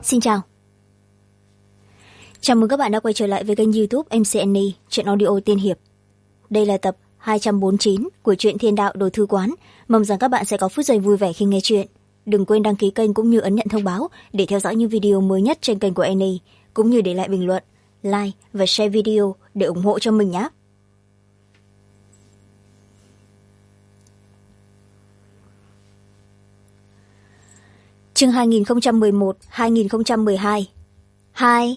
Xin chào. Chào mừng các bạn đã quay trở lại với kênh YouTube MC Annie, truyện audio tiên hiệp. Đây là tập 249 của truyện Thiên Đạo Đồ Thư Quán. Mong rằng các bạn sẽ có phút giây vui vẻ khi nghe truyện. Đừng quên đăng ký kênh cũng như ấn nhận thông báo để theo dõi những video mới nhất trên kênh của Annie, cũng như để lại bình luận, like và share video để ủng hộ cho mình nhé. Chương 2011-2012 2.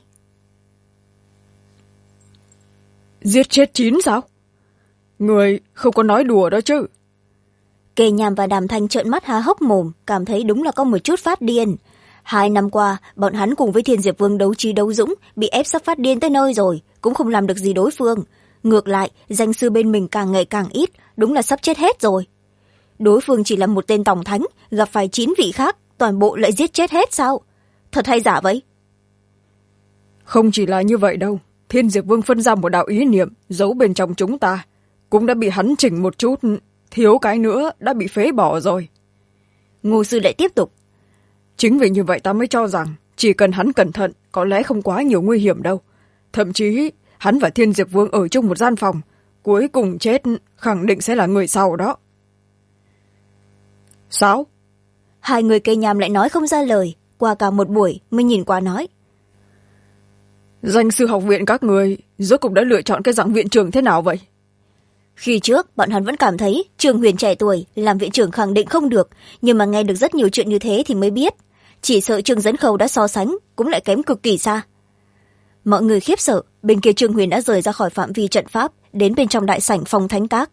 Giết chết 9 sao? Người không có nói đùa đó chứ. Kề Nham và Đàm Thanh trợn mắt há hốc mồm, cảm thấy đúng là có một chút phát điên. 2 năm qua, bọn hắn cùng với Thiên Diệp Vương đấu trí đấu dũng, bị ép sắp phát điên tới nơi rồi, cũng không làm được gì đối phương. Ngược lại, danh sư bên mình càng ngày càng ít, đúng là sắp chết hết rồi. Đối phương chỉ là một tên tổng thánh, gặp phải 9 vị khác, toàn bộ lại giết chết hết sao? Thật hay giả vậy? Không chỉ là như vậy đâu. Thiên Diệp Vương phân ra một đạo ý niệm giấu bên trong chúng ta, cũng đã bị hắn chỉnh một chút, thiếu cái nữa đã bị phế bỏ rồi. Ngô sư lại tiếp tục. Chính vì như vậy ta mới cho rằng chỉ cần hắn cẩn thận có lẽ không quá nhiều nguy hiểm đâu. Thậm chí hắn và Thiên Diệp Vương ở chung một gian phòng, cuối cùng chết khẳng định sẽ là người sau đó. Sao? Hai người Cây Nham lại nói không ra lời, qua cả một buổi mới nhìn qua nói. Danh sư học viện các người rốt cuộc đã lựa chọn cái dạng viện trưởng thế nào vậy? Khi trước bọn hắn vẫn cảm thấy Trương Huyền trẻ tuổi làm viện trưởng khẳng định không được, nhưng mà nghe được rất nhiều chuyện như thế thì mới biết chỉ sợ Trương Dẫn Khâu đã so sánh cũng lại kém cực kỳ xa. Mọi người khiếp sợ, bên kia Trương Huyền đã rời ra khỏi phạm vi trận pháp, đến bên trong đại sảnh phòng thánh các.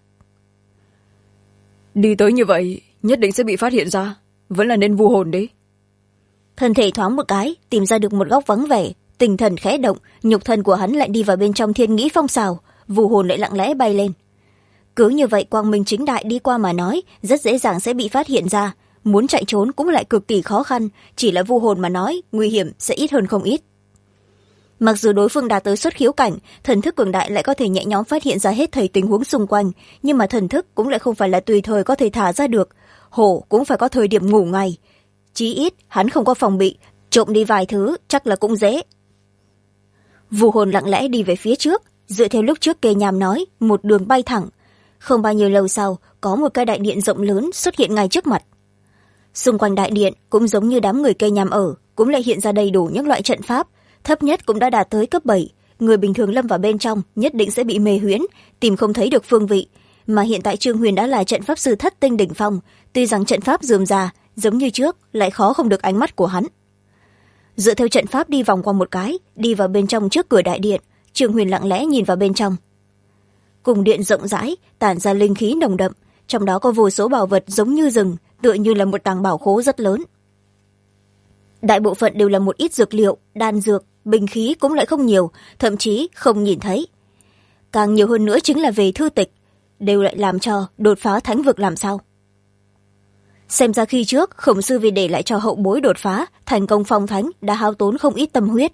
Đi tới như vậy nhất định sẽ bị phát hiện ra, vẫn là nên vu hồn đi. Thân thể thoáng một cái tìm ra được một góc vắng vẻ, tinh thần khẽ động, nhục thân của hắn lại đi vào bên trong thiên nghĩ phong xào, vu hồn lại lặng lẽ bay lên. Cứ như vậy quang minh chính đại đi qua mà nói, rất dễ dàng sẽ bị phát hiện ra, muốn chạy trốn cũng lại cực kỳ khó khăn, chỉ là vu hồn mà nói, nguy hiểm sẽ ít hơn không ít. Mặc dù đối phương đạt tới xuất khiếu cảnh, thần thức cường đại lại có thể nhẹ nhõm phát hiện ra hết thảy tình huống xung quanh, nhưng mà thần thức cũng lại không phải là tùy thời có thể thả ra được, hổ cũng phải có thời điểm ngủ ngày. Chí ít hắn không có phòng bị, trộm đi vài thứ chắc là cũng dễ. Vu hồn lặng lẽ đi về phía trước, dựa theo lúc trước Kê Nham nói, một đường bay thẳng. Không bao nhiêu lâu sau, có một cái đại điện rộng lớn xuất hiện ngay trước mặt. Xung quanh đại điện cũng giống như đám người Kê Nham ở, cũng lại hiện ra đầy đủ những loại trận pháp, thấp nhất cũng đã đạt tới cấp 7. Người bình thường lâm vào bên trong nhất định sẽ bị mê huyễn, tìm không thấy được phương vị. Mà hiện tại Trương Huyền đã là trận pháp sư thất tinh đỉnh phong, tuy rằng trận pháp rườm rà giống như trước, lại khó không được ánh mắt của hắn. Dựa theo trận pháp đi vòng qua một cái, đi vào bên trong trước cửa đại điện, Trương Huyền lặng lẽ nhìn vào bên trong. Cung điện rộng rãi, tản ra linh khí nồng đậm, trong đó có vô số bảo vật giống như rừng, tựa như là một tàng bảo khố rất lớn. Đại bộ phận đều là một ít dược liệu, đan dược, binh khí cũng lại không nhiều, thậm chí không nhìn thấy. Càng nhiều hơn nữa chính là về thư tịch, đều lại làm cho đột phá thánh vực làm sao. Xem ra khi trước Khổng sư vì để lại cho hậu bối đột phá thành công phong thánh đã hao tốn không ít tâm huyết.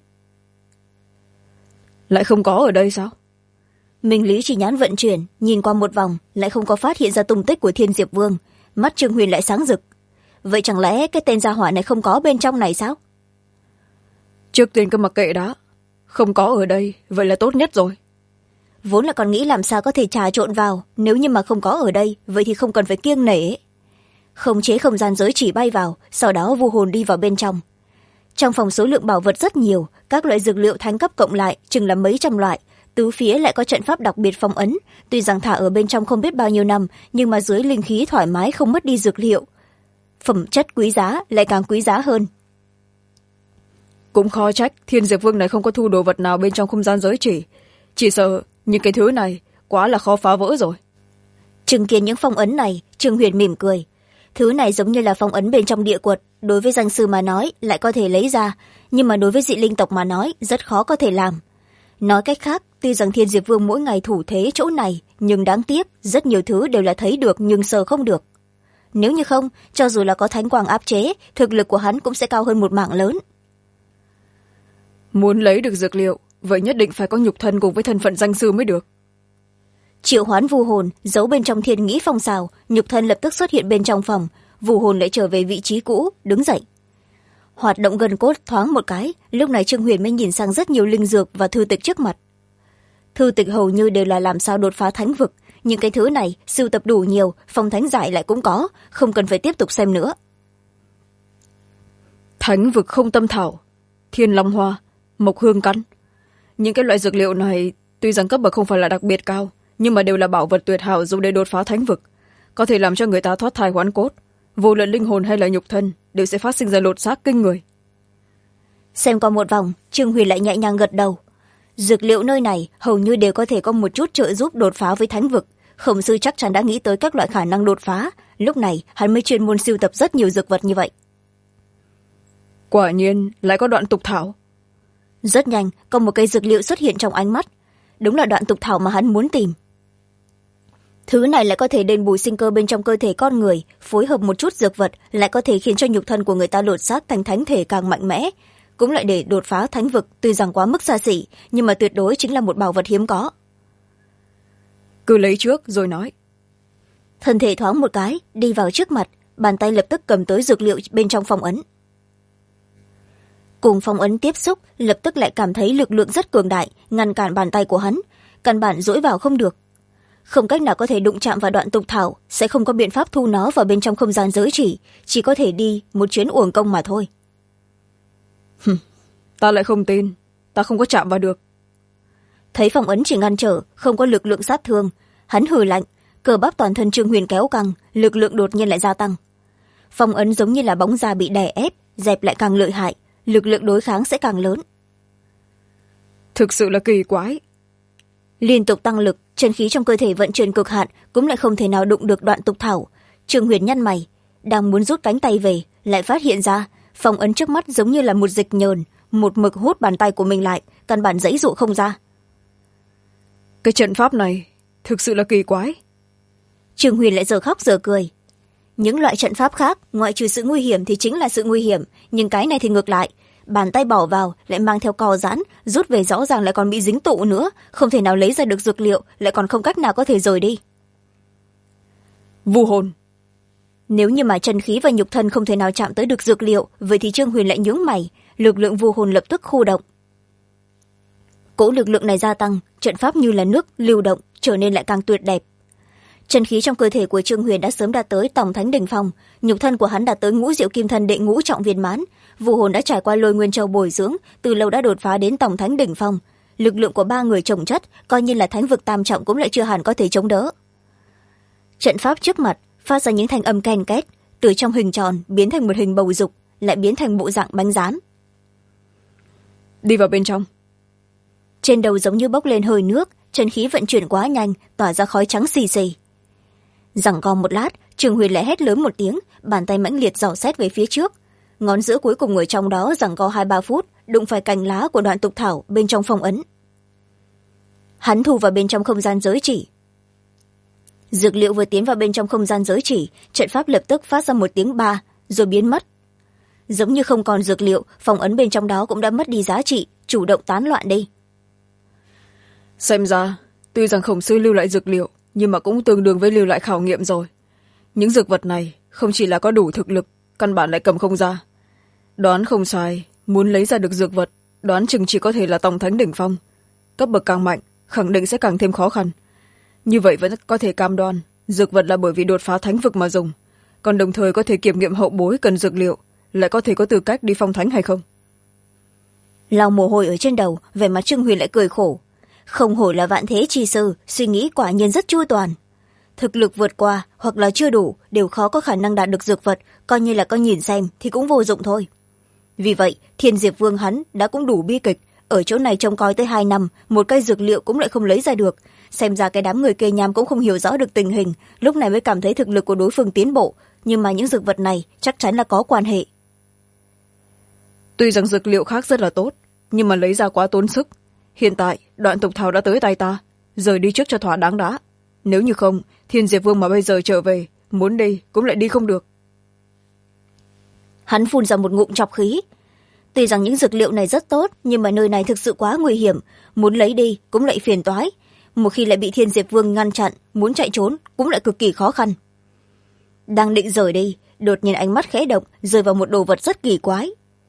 Lại không có ở đây sao? Minh Lý chỉ nhãn vận chuyển, nhìn qua một vòng lại không có phát hiện ra tung tích của Thiên Diệp Vương, mắt Trương Huyền lại sáng rực. Vậy chẳng lẽ cái tên gia hỏa này không có bên trong này sao? Trước tiên cứ mặc kệ đã, không có ở đây vậy là tốt nhất rồi. Vốn là còn nghĩ làm sao có thể trà trộn vào, nếu như mà không có ở đây vậy thì không cần phải kiêng nể. Khống chế không gian giới chỉ bay vào, sau đó vu hồn đi vào bên trong. Trong phòng số lượng bảo vật rất nhiều, các loại dược liệu thánh cấp cộng lại chừng là mấy trăm loại, tứ phía lại có trận pháp đặc biệt phong ấn, tuy rằng thả ở bên trong không biết bao nhiêu năm, nhưng mà dưới linh khí thoải mái không mất đi dược liệu. Phẩm chất quý giá lại càng quý giá hơn. Cũng khó trách Thiên Diệp Vương này không có thu đồ vật nào bên trong không gian giới chỉ sợ những cái thứ này quá là khó phá vỡ rồi. Chứng kiến những phong ấn này, Trương Huyền mỉm cười. Thứ này giống như là phong ấn bên trong địa quật, đối với danh sư mà nói lại có thể lấy ra, nhưng mà đối với dị linh tộc mà nói rất khó có thể làm. Nói cách khác, tuy rằng Thiên Diệp Vương mỗi ngày thủ thế chỗ này, nhưng đáng tiếc rất nhiều thứ đều là thấy được nhưng sờ không được. Nếu như không, cho dù là có thánh quang áp chế, thực lực của hắn cũng sẽ cao hơn một mảng lớn. Muốn lấy được dược liệu, vậy nhất định phải có nhục thân cùng với thân phận danh sư mới được. Triệu hoán vu hồn giấu bên trong thiên nghĩ phong xào, nhục thân lập tức xuất hiện bên trong phòng, vu hồn lại trở về vị trí cũ, đứng dậy. hoạt động gần cốt thoáng một cái, lúc này Trương Huyền mới nhìn sang rất nhiều linh dược và thư tịch trước mặt. Thư tịch hầu như đều là làm sao đột phá thánh vực, nhưng cái thứ này sưu tập đủ nhiều, phong thánh giải lại cũng có, không cần phải tiếp tục xem nữa. Thánh vực không tâm thảo, thiên long hoa, mộc hương căn. Những cái loại dược liệu này tuy rằng cấp bậc không phải là đặc biệt cao, nhưng mà đều là bảo vật tuyệt hảo dùng để đột phá thánh vực, có thể làm cho người ta thoát thai hoán cốt, vô luận linh hồn hay là nhục thân đều sẽ phát sinh ra lột xác kinh người. Xem qua một vòng, Trương Huyền lại nhẹ nhàng gật đầu. Dược liệu nơi này hầu như đều có thể có một chút trợ giúp đột phá với thánh vực. Khổng sư chắc chắn đã nghĩ tới các loại khả năng đột phá, lúc này hắn mới chuyên môn sưu tập rất nhiều dược vật như vậy. Quả nhiên lại có đoạn tục thảo. Rất nhanh, có một cây dược liệu xuất hiện trong ánh mắt. Đúng là đoạn tục thảo mà hắn muốn tìm. Thứ này lại có thể đền bù sinh cơ bên trong cơ thể con người, phối hợp một chút dược vật lại có thể khiến cho nhục thân của người ta lột xác thành thánh thể càng mạnh mẽ. Cũng lại để đột phá thánh vực, tuy rằng quá mức xa xỉ, nhưng mà tuyệt đối chính là một bảo vật hiếm có. Cứ lấy trước rồi nói. Thân thể thoáng một cái, đi vào trước mặt, bàn tay lập tức cầm tới dược liệu bên trong phong ấn. Cùng phong ấn tiếp xúc, lập tức lại cảm thấy lực lượng rất cường đại, ngăn cản bàn tay của hắn, căn bản dỗi vào không được. Không cách nào có thể đụng chạm vào đoạn tục thảo, sẽ không có biện pháp thu nó vào bên trong không gian giới chỉ có thể đi một chuyến uổng công mà thôi. Ta lại không tin, ta không có chạm vào được. Thấy phong ấn chỉ ngăn trở, không có lực lượng sát thương, hắn hừ lạnh, cơ bắp toàn thân Trương Huyền kéo căng, lực lượng đột nhiên lại gia tăng. Phong ấn giống như là bóng da bị đè ép, dẹp lại càng lợi hại, lực lượng đối kháng sẽ càng lớn. Thực sự là kỳ quái. Liên tục tăng lực, chân khí trong cơ thể vận chuyển cực hạn, cũng lại không thể nào đụng được đoạn tục thảo. Trương Huyền nhăn mày, đang muốn rút cánh tay về, lại phát hiện ra phong ấn trước mắt giống như là một dịch nhờn, một mực hút bàn tay của mình lại, căn bản giãy dụ không ra. Cái trận pháp này thực sự là kỳ quái. Trương Huyền lại giờ khóc giờ cười. Những loại trận pháp khác, ngoại trừ sự nguy hiểm thì chính là sự nguy hiểm, nhưng cái này thì ngược lại. Bàn tay bỏ vào lại mang theo co giãn, rút về rõ ràng lại còn bị dính tụ nữa, không thể nào lấy ra được dược liệu, lại còn không cách nào có thể rời đi. Vu hồn. Nếu như mà chân khí và nhục thân không thể nào chạm tới được dược liệu, vậy thì Trương Huyền lại nhướng mày, lực lượng vu hồn lập tức khu động. Cỗ lực lượng này gia tăng, trận pháp như là nước lưu động, trở nên lại càng tuyệt đẹp. Chân khí trong cơ thể của Trương Huyền đã sớm đạt tới tổng thánh đỉnh phong, nhục thân của hắn đạt tới ngũ diệu kim thân đệ ngũ trọng viên mãn, vu hồn đã trải qua lôi nguyên châu bồi dưỡng, từ lâu đã đột phá đến tổng thánh đỉnh phong. Lực lượng của ba người chồng chất, coi như là thánh vực tam trọng cũng lại chưa hẳn có thể chống đỡ. Trận pháp trước mặt phát ra những thanh âm ken két, từ trong hình tròn biến thành một hình bầu dục, lại biến thành bộ dạng bánh rán. Đi vào bên trong. Trên đầu giống như bốc lên hơi nước, chân khí vận chuyển quá nhanh, tỏa ra khói trắng xì xì. Giằng co một lát, Trương Huyền lại hét lớn một tiếng, bàn tay mãnh liệt dò xét về phía trước. Ngón giữa cuối cùng ở trong đó giằng co 2-3 phút, đụng phải cành lá của đoạn tục thảo bên trong phong ấn. Hắn thu vào bên trong không gian giới chỉ. Dược liệu vừa tiến vào bên trong không gian giới chỉ, trận pháp lập tức phát ra một tiếng ba, rồi biến mất. Giống như không còn dược liệu, phong ấn bên trong đó cũng đã mất đi giá trị, chủ động tán loạn đi. Xem ra, tuy rằng khổng sư lưu lại dược liệu, nhưng mà cũng tương đương với lưu lại khảo nghiệm rồi. Những dược vật này không chỉ là có đủ thực lực, căn bản lại cầm không ra. Đoán không sai, muốn lấy ra được dược vật, đoán chừng chỉ có thể là tổng thánh đỉnh phong. Cấp bậc càng mạnh, khẳng định sẽ càng thêm khó khăn. Như vậy vẫn có thể cam đoan, dược vật là bởi vì đột phá thánh vực mà dùng, còn đồng thời có thể kiểm nghiệm hậu bối cần dược liệu, lại có thể có tư cách đi phong thánh hay không. Lau mồ hôi ở trên đầu, vẻ mặt Trương Huyền lại cười khổ. Không hổ là vạn thế chi sư, suy nghĩ quả nhiên rất chu toàn. Thực lực vượt qua hoặc là chưa đủ đều khó có khả năng đạt được dược vật, coi như là có nhìn xem thì cũng vô dụng thôi. Vì vậy, Thiên Diệp Vương hắn đã cũng đủ bi kịch, ở chỗ này trông coi tới 2 năm, một cây dược liệu cũng lại không lấy ra được. Xem ra cái đám người kê nham cũng không hiểu rõ được tình hình, lúc này mới cảm thấy thực lực của đối phương tiến bộ, nhưng mà những dược vật này chắc chắn là có quan hệ. Tuy rằng dược liệu khác rất là tốt, nhưng mà lấy ra quá tốn sức. Hiện tại, đoạn tục thảo đã tới tay ta, rời đi trước cho thỏa đáng đã. Nếu như không, Thiên Diệp Vương mà bây giờ trở về, muốn đi cũng lại đi không được. Hắn phun ra một ngụm trọc khí. Tuy rằng những dược liệu này rất tốt, nhưng mà nơi này thực sự quá nguy hiểm, muốn lấy đi cũng lại phiền toái. Một khi lại bị Thiên Diệp Vương ngăn chặn, muốn chạy trốn cũng lại cực kỳ khó khăn. Đang định rời đi, đột nhiên ánh mắt khẽ động, rơi vào một đồ vật rất kỳ quái.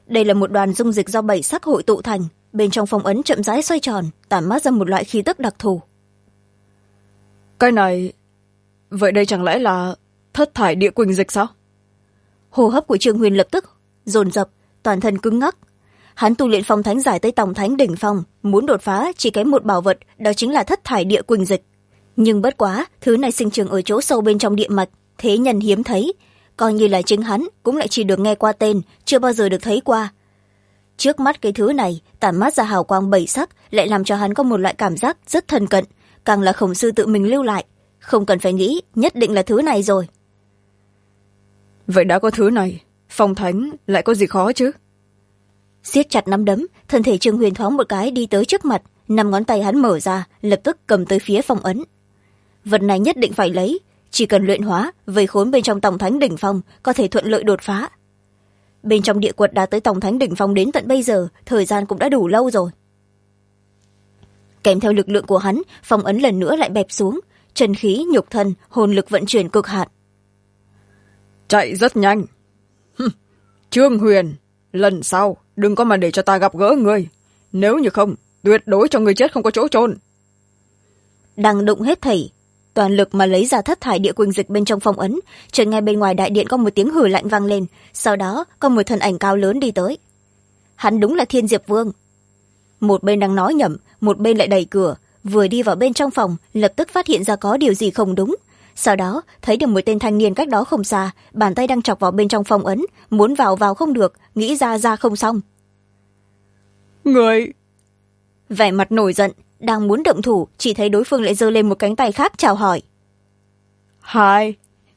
đây là một đoàn dung dịch do 7 sắc hội tụ thành, bên trong phong ấn chậm rãi xoay tròn, tản mát ra một loại khí tức đặc thù. Cái này, vậy đây chẳng lẽ là thất thải địa quỳnh dịch sao? Hô hấp của Trương Huyền lập tức dồn dập, toàn thân cứng ngắc. Hắn tu luyện phong thánh giải tới tổng thánh đỉnh phong, muốn đột phá chỉ kém một bảo vật, đó chính là thất thải địa quỳnh dịch. Nhưng bất quá, thứ này sinh trưởng ở chỗ sâu bên trong địa mạch, thế nhân hiếm thấy, coi như là chính hắn cũng lại chỉ được nghe qua tên, chưa bao giờ được thấy qua. Trước mắt cái thứ này tản mát ra hào quang 7 sắc, lại làm cho hắn có một loại cảm giác rất thân cận, càng là Khổng sư tự mình lưu lại, không cần phải nghĩ, nhất định là thứ này rồi. Vậy đã có thứ này, phong thánh lại có gì khó chứ? Siết chặt nắm đấm, thân thể Trương Huyền thoáng một cái đi tới trước mặt, 5 ngón tay hắn mở ra, lập tức cầm tới phía phong ấn. Vật này nhất định phải lấy, chỉ cần luyện hóa, vây khốn bên trong tổng thánh đỉnh phong, có thể thuận lợi đột phá. Bên trong địa quật đã tới tổng thánh đỉnh phong đến tận bây giờ, thời gian cũng đã đủ lâu rồi. Kèm theo lực lượng của hắn, phong ấn lần nữa lại bẹp xuống, chân khí, nhục thân, hồn lực vận chuyển cực hạn. Chạy rất nhanh. Trương Huyền, lần sau đừng có mà để cho ta gặp gỡ ngươi, nếu như không tuyệt đối cho người chết không có chỗ chôn. Đang đụng hết thảy toàn lực mà lấy ra thất thải địa quỳnh dịch bên trong phong ấn, chợt ngay bên ngoài đại điện có một tiếng hừ lạnh vang lên, sau đó có một thân ảnh cao lớn đi tới. Hắn đúng là Thiên Diệp Vương. Một bên đang nói nhẩm, một bên lại đẩy cửa, vừa đi vào bên trong phòng, lập tức phát hiện ra có điều gì không đúng. Sau đó thấy được một tên thanh niên cách đó không xa, bàn tay đang chọc vào bên trong phong ấn, muốn vào không được, nghĩ ra không xong. Người! Vẻ mặt nổi giận, đang muốn động thủ, chỉ thấy đối phương lại giơ lên một cánh tay khác chào hỏi. Hai.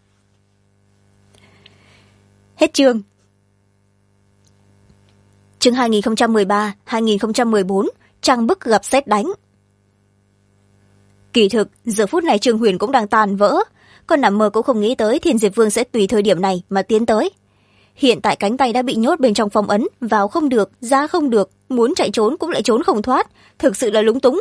Hết chương. Chương 2013-2014, trang bức gặp sét đánh. Kỳ thực, giờ phút này Trương Huyền cũng đang tàn vỡ, con nằm mơ cũng không nghĩ tới Thiên Diệp Vương sẽ tùy thời điểm này mà tiến tới. Hiện tại cánh tay đã bị nhốt bên trong phong ấn, vào không được, ra không được, muốn chạy trốn cũng lại trốn không thoát, thực sự là lúng túng.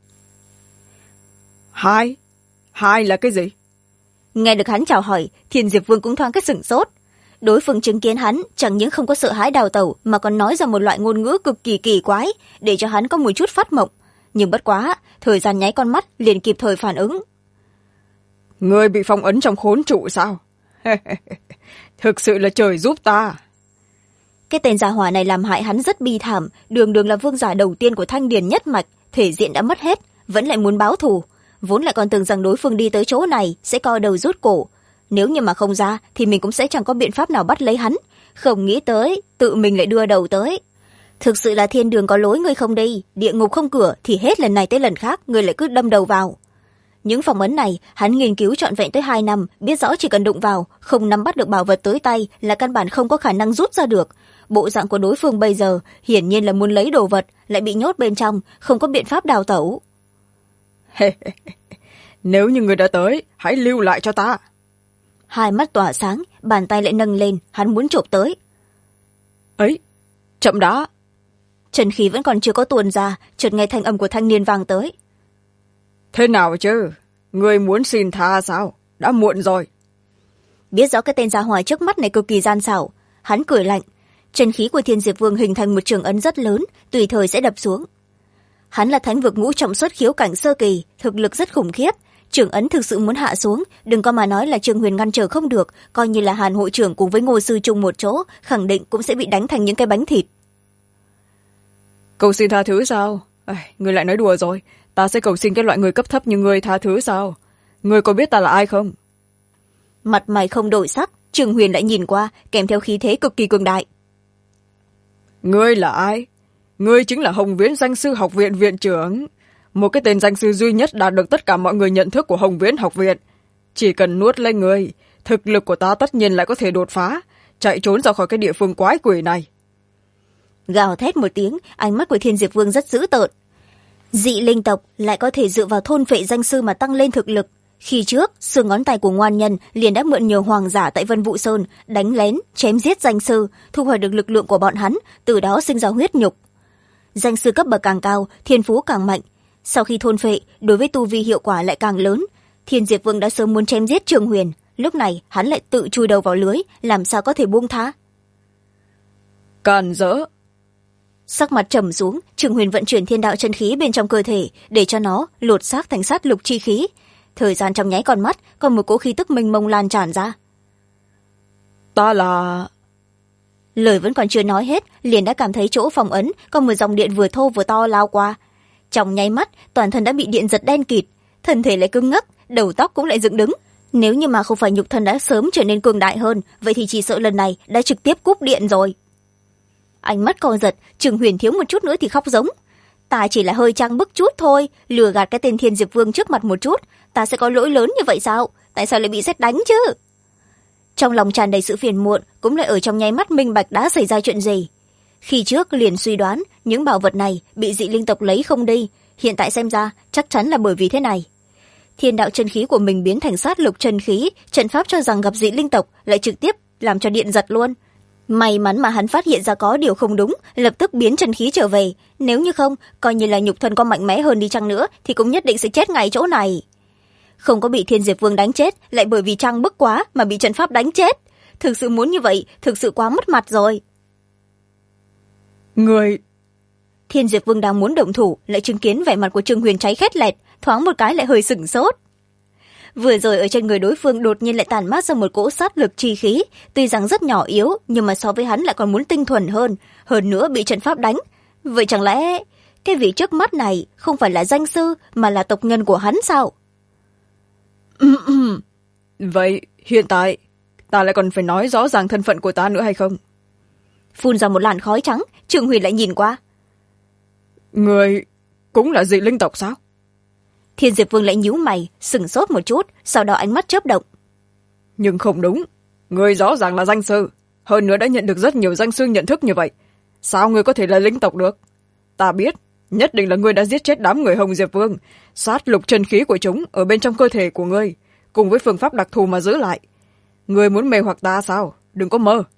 Hai là cái gì? Nghe được hắn chào hỏi, Thiên Diệp Vương cũng thoáng cái sửng sốt. Đối phương chứng kiến hắn chẳng những không có sợ hãi đào tẩu, mà còn nói ra một loại ngôn ngữ cực kỳ kỳ quái, để cho hắn có một chút phát mộng. Nhưng bất quá, thời gian nháy con mắt liền kịp thời phản ứng. Ngươi bị phong ấn trong khốn trụ sao? Thực sự là trời giúp ta. Cái tên gia hỏa này làm hại hắn rất bi thảm, đường là vương giả đầu tiên của Thanh Điền nhất mạch, thể diện đã mất hết, vẫn lại muốn báo thù. Vốn lại còn tưởng rằng đối phương đi tới chỗ này sẽ co đầu rút cổ, nếu như mà không ra thì mình cũng sẽ chẳng có biện pháp nào bắt lấy hắn, không nghĩ tới tự mình lại đưa đầu tới. Thực sự là thiên đường có lối ngươi không đi, địa ngục không cửa, thì hết lần này tới lần khác ngươi lại cứ đâm đầu vào. Những phong ấn này hắn nghiên cứu trọn vẹn tới 2 năm, biết rõ chỉ cần đụng vào, không nắm bắt được bảo vật tới tay là căn bản không có khả năng rút ra được. Bộ dạng của đối phương bây giờ hiển nhiên là muốn lấy đồ vật, lại bị nhốt bên trong, không có biện pháp đào tẩu. Nếu như người đã tới, hãy lưu lại cho ta. Hai mắt tỏa sáng, bàn tay lại nâng lên, hắn muốn chộp tới. Ấy, chậm đã. Trần khí vẫn còn chưa có tuôn ra, chợt nghe thanh âm của thanh niên vang tới. Thế nào chứ? Người muốn xin tha sao? Đã muộn rồi. Biết rõ cái tên gia hỏa trước mắt này cực kỳ gian xảo, hắn cười lạnh. Chân khí của Thiên Diệp Vương hình thành một trường ấn rất lớn, tùy thời sẽ đập xuống. Hắn là thánh vực ngũ trọng xuất khiếu cảnh sơ kỳ, thực lực rất khủng khiếp. Trường ấn thực sự muốn hạ xuống, đừng có mà nói là Trương Huyền ngăn trở không được, coi như là Hàn hội trưởng cùng với Ngô sư chung một chỗ, khẳng định cũng sẽ bị đánh thành những cái bánh thịt. Cầu xin tha thứ sao? Người lại nói đùa rồi, ta sẽ cầu xin cái loại người cấp thấp như người tha thứ sao? Người có biết ta là ai không? Mặt mày không đổi sắc, Trương Huyền lại nhìn qua, kèm theo khí thế cực kỳ cường đại. Ngươi là ai? Ngươi chính là Hồng Viễn Danh Sư Học Viện viện trưởng, một cái tên danh sư duy nhất đạt được tất cả mọi người nhận thức của Hồng Viễn Học Viện. Chỉ cần nuốt lấy ngươi, thực lực của ta tất nhiên lại có thể đột phá, chạy trốn ra khỏi cái địa phương quái quỷ này. Gào thét một tiếng, ánh mắt của Thiên Diệp Vương rất dữ tợn. Dị linh tộc lại có thể dựa vào thôn phệ danh sư mà tăng lên thực lực. Khi trước, xương ngón tay của ngoan nhân liền đã mượn nhiều hoàng giả tại Vân Vũ Sơn, đánh lén, chém giết danh sư, thu hồi được lực lượng của bọn hắn, từ đó sinh ra huyết nhục. Danh sư cấp bậc càng cao, thiên phú càng mạnh. Sau khi thôn phệ, đối với tu vi hiệu quả lại càng lớn. Thiên Diệp Vương đã sớm muốn chém giết Trương Huyền, lúc này hắn lại tự chui đầu vào lưới, làm sao có thể buông tha. Càn rỡ. Sắc mặt trầm xuống, Trương Huyền vận chuyển thiên đạo chân khí bên trong cơ thể để cho nó lột xác thành sát lục chi khí. Thời gian trong nháy con mắt, còn một cỗ khí tức mênh mông lan tràn ra. Ta là... Lời vẫn còn chưa nói hết, liền đã cảm thấy chỗ phòng ấn có một dòng điện vừa thô vừa to lao qua. Trong nháy mắt, toàn thân đã bị điện giật đen kịt, thân thể lại cứng ngắc, đầu tóc cũng lại dựng đứng. Nếu như mà không phải nhục thân đã sớm trở nên cường đại hơn, vậy thì chỉ sợ lần này đã trực tiếp cúp điện rồi. Ánh mắt co giật, Trương Huyền thiếu một chút nữa thì khóc giống. Ta chỉ là hơi trang bức chút thôi, lừa gạt cái tên Thiên Diệp Vương trước mặt một chút, ta sẽ có lỗi lớn như vậy sao? Tại sao lại bị sét đánh chứ? Trong lòng tràn đầy sự phiền muộn, cũng lại ở trong nháy mắt minh bạch đã xảy ra chuyện gì. Khi trước liền suy đoán những bảo vật này bị dị linh tộc lấy không đi, hiện tại xem ra chắc chắn là bởi vì thế này. Thiên đạo chân khí của mình biến thành sát lục chân khí, trận pháp cho rằng gặp dị linh tộc lại trực tiếp làm cho điện giật luôn. May mắn mà hắn phát hiện ra có điều không đúng, lập tức biến chân khí trở về. Nếu như không, coi như là nhục thân có mạnh mẽ hơn đi chăng nữa thì cũng nhất định sẽ chết ngay chỗ này. Không có bị Thiên Diệp Vương đánh chết, lại bởi vì trang bức quá mà bị trận pháp đánh chết. Thực sự muốn như vậy, thực sự quá mất mặt rồi. Người... Thiên Diệp Vương đang muốn động thủ, lại chứng kiến vẻ mặt của Trương Huyền cháy khét lẹt, thoáng một cái lại hơi sửng sốt. Vừa rồi ở trên người đối phương đột nhiên lại tản mát ra một cỗ sát lực chi khí, tuy rằng rất nhỏ yếu, nhưng mà so với hắn lại còn muốn tinh thuần hơn nữa bị trận pháp đánh. Vậy chẳng lẽ cái vị trước mắt này không phải là danh sư mà là tộc nhân của hắn sao? Vậy hiện tại ta lại còn phải nói rõ ràng thân phận của ta nữa hay không? Phun ra một làn khói trắng, Trương Huyền lại nhìn qua. Người cũng là dị linh tộc sao? Thiên Diệp Vương lại nhíu mày, sửng sốt một chút, sau đó ánh mắt chớp động. Nhưng không đúng, người rõ ràng là danh sư, hơn nữa đã nhận được rất nhiều danh sư nhận thức như vậy. Sao người có thể là linh tộc được? Ta biết, nhất định là người đã giết chết đám người Hồng Diệp Vương, sát lục chân khí của chúng ở bên trong cơ thể của ngươi, cùng với phương pháp đặc thù mà giữ lại. Người muốn mê hoặc ta sao? Đừng có mơ.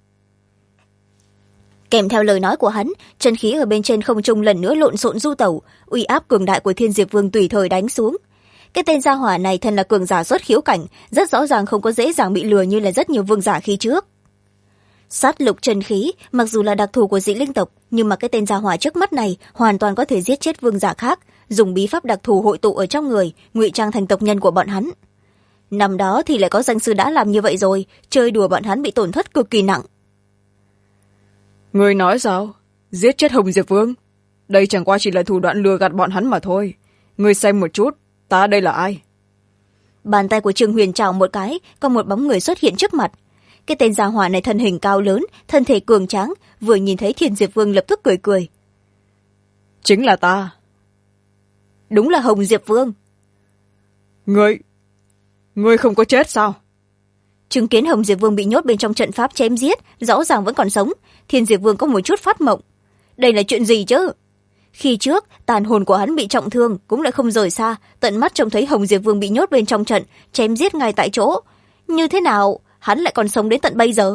Kèm theo lời nói của hắn, chân khí ở bên trên không trung lần nữa lộn xộn du tẩu, uy áp cường đại của Thiên Diệp Vương tùy thời đánh xuống. Cái tên gia hỏa này thân là cường giả xuất khiếu cảnh, rất rõ ràng không có dễ dàng bị lừa như là rất nhiều vương giả khi trước. Sát lục chân khí, mặc dù là đặc thù của dị linh tộc, nhưng mà cái tên gia hỏa trước mắt này hoàn toàn có thể giết chết vương giả khác, dùng bí pháp đặc thù hội tụ ở trong người, ngụy trang thành tộc nhân của bọn hắn. Năm đó thì lại có danh sư đã làm như vậy rồi, chơi đùa bọn hắn bị tổn thất cực kỳ nặng. Người nói sao? Giết chết Hồng Diệp Vương? Đây chẳng qua chỉ là thủ đoạn lừa gạt bọn hắn mà thôi. Người xem một chút, ta đây là ai? Bàn tay của Trương Huyền chào một cái, có một bóng người xuất hiện trước mặt. Cái tên gia hỏa này thân hình cao lớn, thân thể cường tráng, vừa nhìn thấy Thiên Diệp Vương lập tức cười cười. Chính là ta. Đúng là Hồng Diệp Vương. Ngươi không có chết sao? Chứng kiến Hồng Diệp Vương bị nhốt bên trong trận pháp chém giết, rõ ràng vẫn còn sống, Thiên Diệp Vương có một chút phát mộng. Đây là chuyện gì chứ? Khi trước, tàn hồn của hắn bị trọng thương, cũng lại không rời xa, tận mắt trông thấy Hồng Diệp Vương bị nhốt bên trong trận, chém giết ngay tại chỗ. Như thế nào, hắn lại còn sống đến tận bây giờ?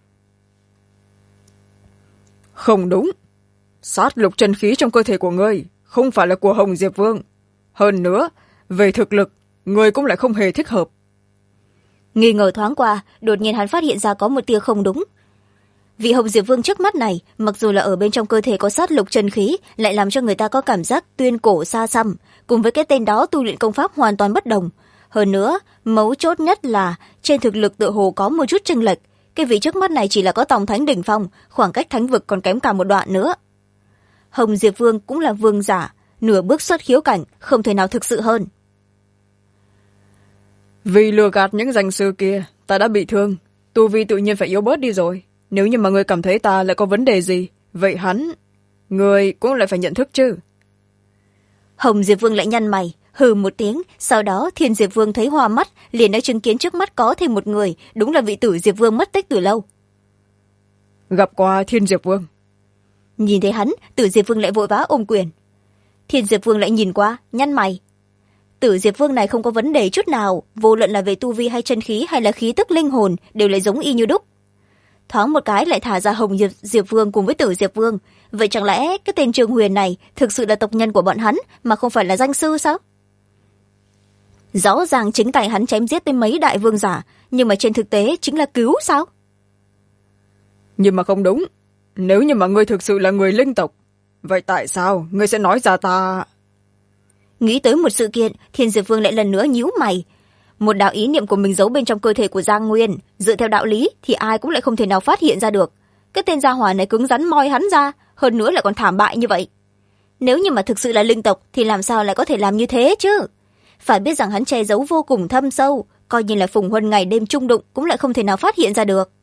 Không đúng. Sát lục chân khí trong cơ thể của ngươi không phải là của Hồng Diệp Vương. Hơn nữa, về thực lực, ngươi cũng lại không hề thích hợp. Nghi ngờ thoáng qua, đột nhiên hắn phát hiện ra có một tia không đúng. Vị Hồng Diệp Vương trước mắt này, mặc dù là ở bên trong cơ thể có sát lục chân khí, lại làm cho người ta có cảm giác tuyên cổ xa xăm, cùng với cái tên đó tu luyện công pháp hoàn toàn bất đồng. Hơn nữa, mấu chốt nhất là trên thực lực tựa hồ có một chút chênh lệch. Cái vị trước mắt này chỉ là có tòng thánh đỉnh phong, khoảng cách thánh vực còn kém cả một đoạn nữa. Hồng Diệp Vương cũng là vương giả, nửa bước xuất khiếu cảnh, không thể nào thực sự hơn. Vì lừa gạt những danh sư kia, ta đã bị thương, tu vi tự nhiên phải yếu bớt đi rồi. Nếu như mà ngươi cảm thấy ta lại có vấn đề gì, vậy ngươi cũng lại phải nhận thức chứ. Hồng Diệp Vương lại nhăn mày, hừ một tiếng, sau đó Thiên Diệp Vương thấy hoa mắt, liền đã chứng kiến trước mắt có thêm một người, đúng là vị tử Diệp Vương mất tích từ lâu. Gặp qua Thiên Diệp Vương. Nhìn thấy hắn, tử Diệp Vương lại vội vã ôm quyền. Thiên Diệp Vương lại nhìn qua, nhăn mày. Tử Diệp Vương này không có vấn đề chút nào, vô luận là về tu vi hay chân khí hay là khí tức linh hồn, đều lại giống y như đúc. Thoáng một cái lại thả ra Hồng Diệp Vương cùng với tử Diệp Vương. Vậy chẳng lẽ cái tên Trương Huyền này thực sự là tộc nhân của bọn hắn mà không phải là danh sư sao? Rõ ràng chính tay hắn chém giết tới mấy đại vương giả, nhưng mà trên thực tế chính là cứu sao? Nhưng mà không đúng. nếu như mà ngươi thực sự là người linh tộc, vậy tại sao ngươi sẽ nói ra ta? Nghĩ tới một sự kiện, Thiên Diệp Vương lại lần nữa nhíu mày. Một đạo ý niệm của mình giấu bên trong cơ thể của Giang Nguyên, dựa theo đạo lý thì ai cũng lại không thể nào phát hiện ra được. Cái tên gia hỏa này cứng rắn moi hắn ra, hơn nữa lại còn thảm bại như vậy. Nếu như mà thực sự là linh tộc thì làm sao lại có thể làm như thế chứ? Phải biết rằng hắn che giấu vô cùng thâm sâu, coi như là Phùng Huân ngày đêm chung đụng cũng lại không thể nào phát hiện ra được.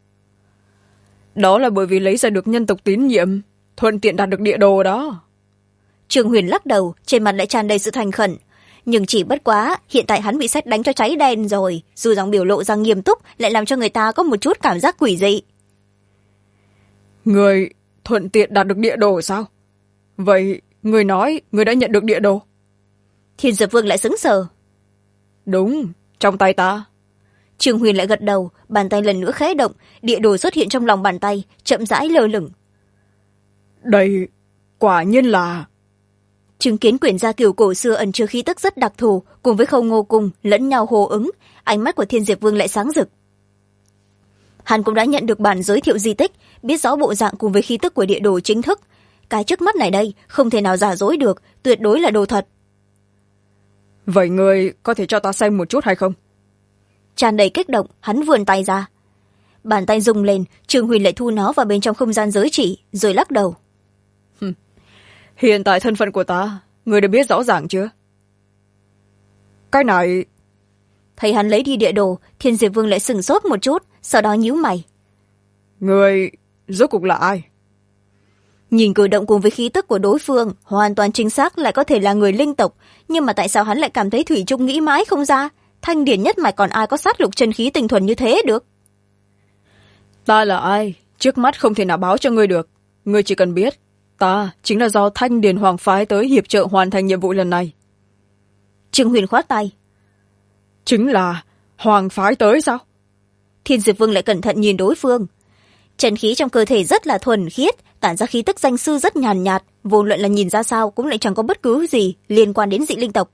Đó là bởi vì lấy ra được nhân tộc tín nhiệm, thuận tiện đạt được địa đồ đó. Trương Huyền lắc đầu, trên mặt lại tràn đầy sự thành khẩn. Nhưng chỉ bất quá, hiện tại hắn bị sét đánh cho cháy đen rồi, dù rằng biểu lộ ra nghiêm túc lại làm cho người ta có một chút cảm giác quỷ dị. Người thuận tiện đạt được địa đồ sao? Vậy người nói người đã nhận được địa đồ? Thiên Diệp Vương lại sững sờ. Đúng, trong tay ta. Trương Huyền lại gật đầu, bàn tay lần nữa khẽ động, địa đồ xuất hiện trong lòng bàn tay, chậm rãi lơ lửng. Đây quả nhiên là... Chứng kiến quyển gia kiều cổ xưa ẩn chứa khí tức rất đặc thù, cùng với Khâu Ngô Cung lẫn nhau hồ ứng, ánh mắt của Thiên Diệp Vương lại sáng rực. Hắn cũng đã nhận được bản giới thiệu di tích, biết rõ bộ dạng cùng với khí tức của địa đồ chính thức. Cái trước mắt này đây không thể nào giả dối được, tuyệt đối là đồ thật. Vậy người có thể cho ta xem một chút hay không? Tràn đầy kích động, hắn vươn tay ra. Bàn tay rung lên, Trương Huyền lại thu nó vào bên trong không gian giới chỉ, rồi lắc đầu. Hiện tại thân phận của ta, người đã biết rõ ràng chưa? Cái này... Thấy hắn lấy đi địa đồ, Thiên Diệp Vương lại sửng sốt một chút, sau đó nhíu mày. Người rốt cuộc là ai? Nhìn cử động cùng với khí tức của đối phương, hoàn toàn chính xác lại có thể là người linh tộc, nhưng mà tại sao hắn lại cảm thấy thủy chung nghĩ mãi không ra? Thanh điển nhất mạch còn ai có sát lục chân khí tinh thuần như thế được? Ta là ai? Trước mắt không thể nào báo cho ngươi được. Ngươi chỉ cần biết, ta chính là do Thanh Điền Hoàng phái tới hiệp trợ hoàn thành nhiệm vụ lần này. Trương Huyền khoát tay. Chính là Hoàng phái tới sao? Thiên Diệp Vương lại cẩn thận nhìn đối phương. Chân khí trong cơ thể rất là thuần khiết, tản ra khí tức danh sư rất nhàn nhạt, vô luận là nhìn ra sao cũng lại chẳng có bất cứ gì liên quan đến dị linh tộc.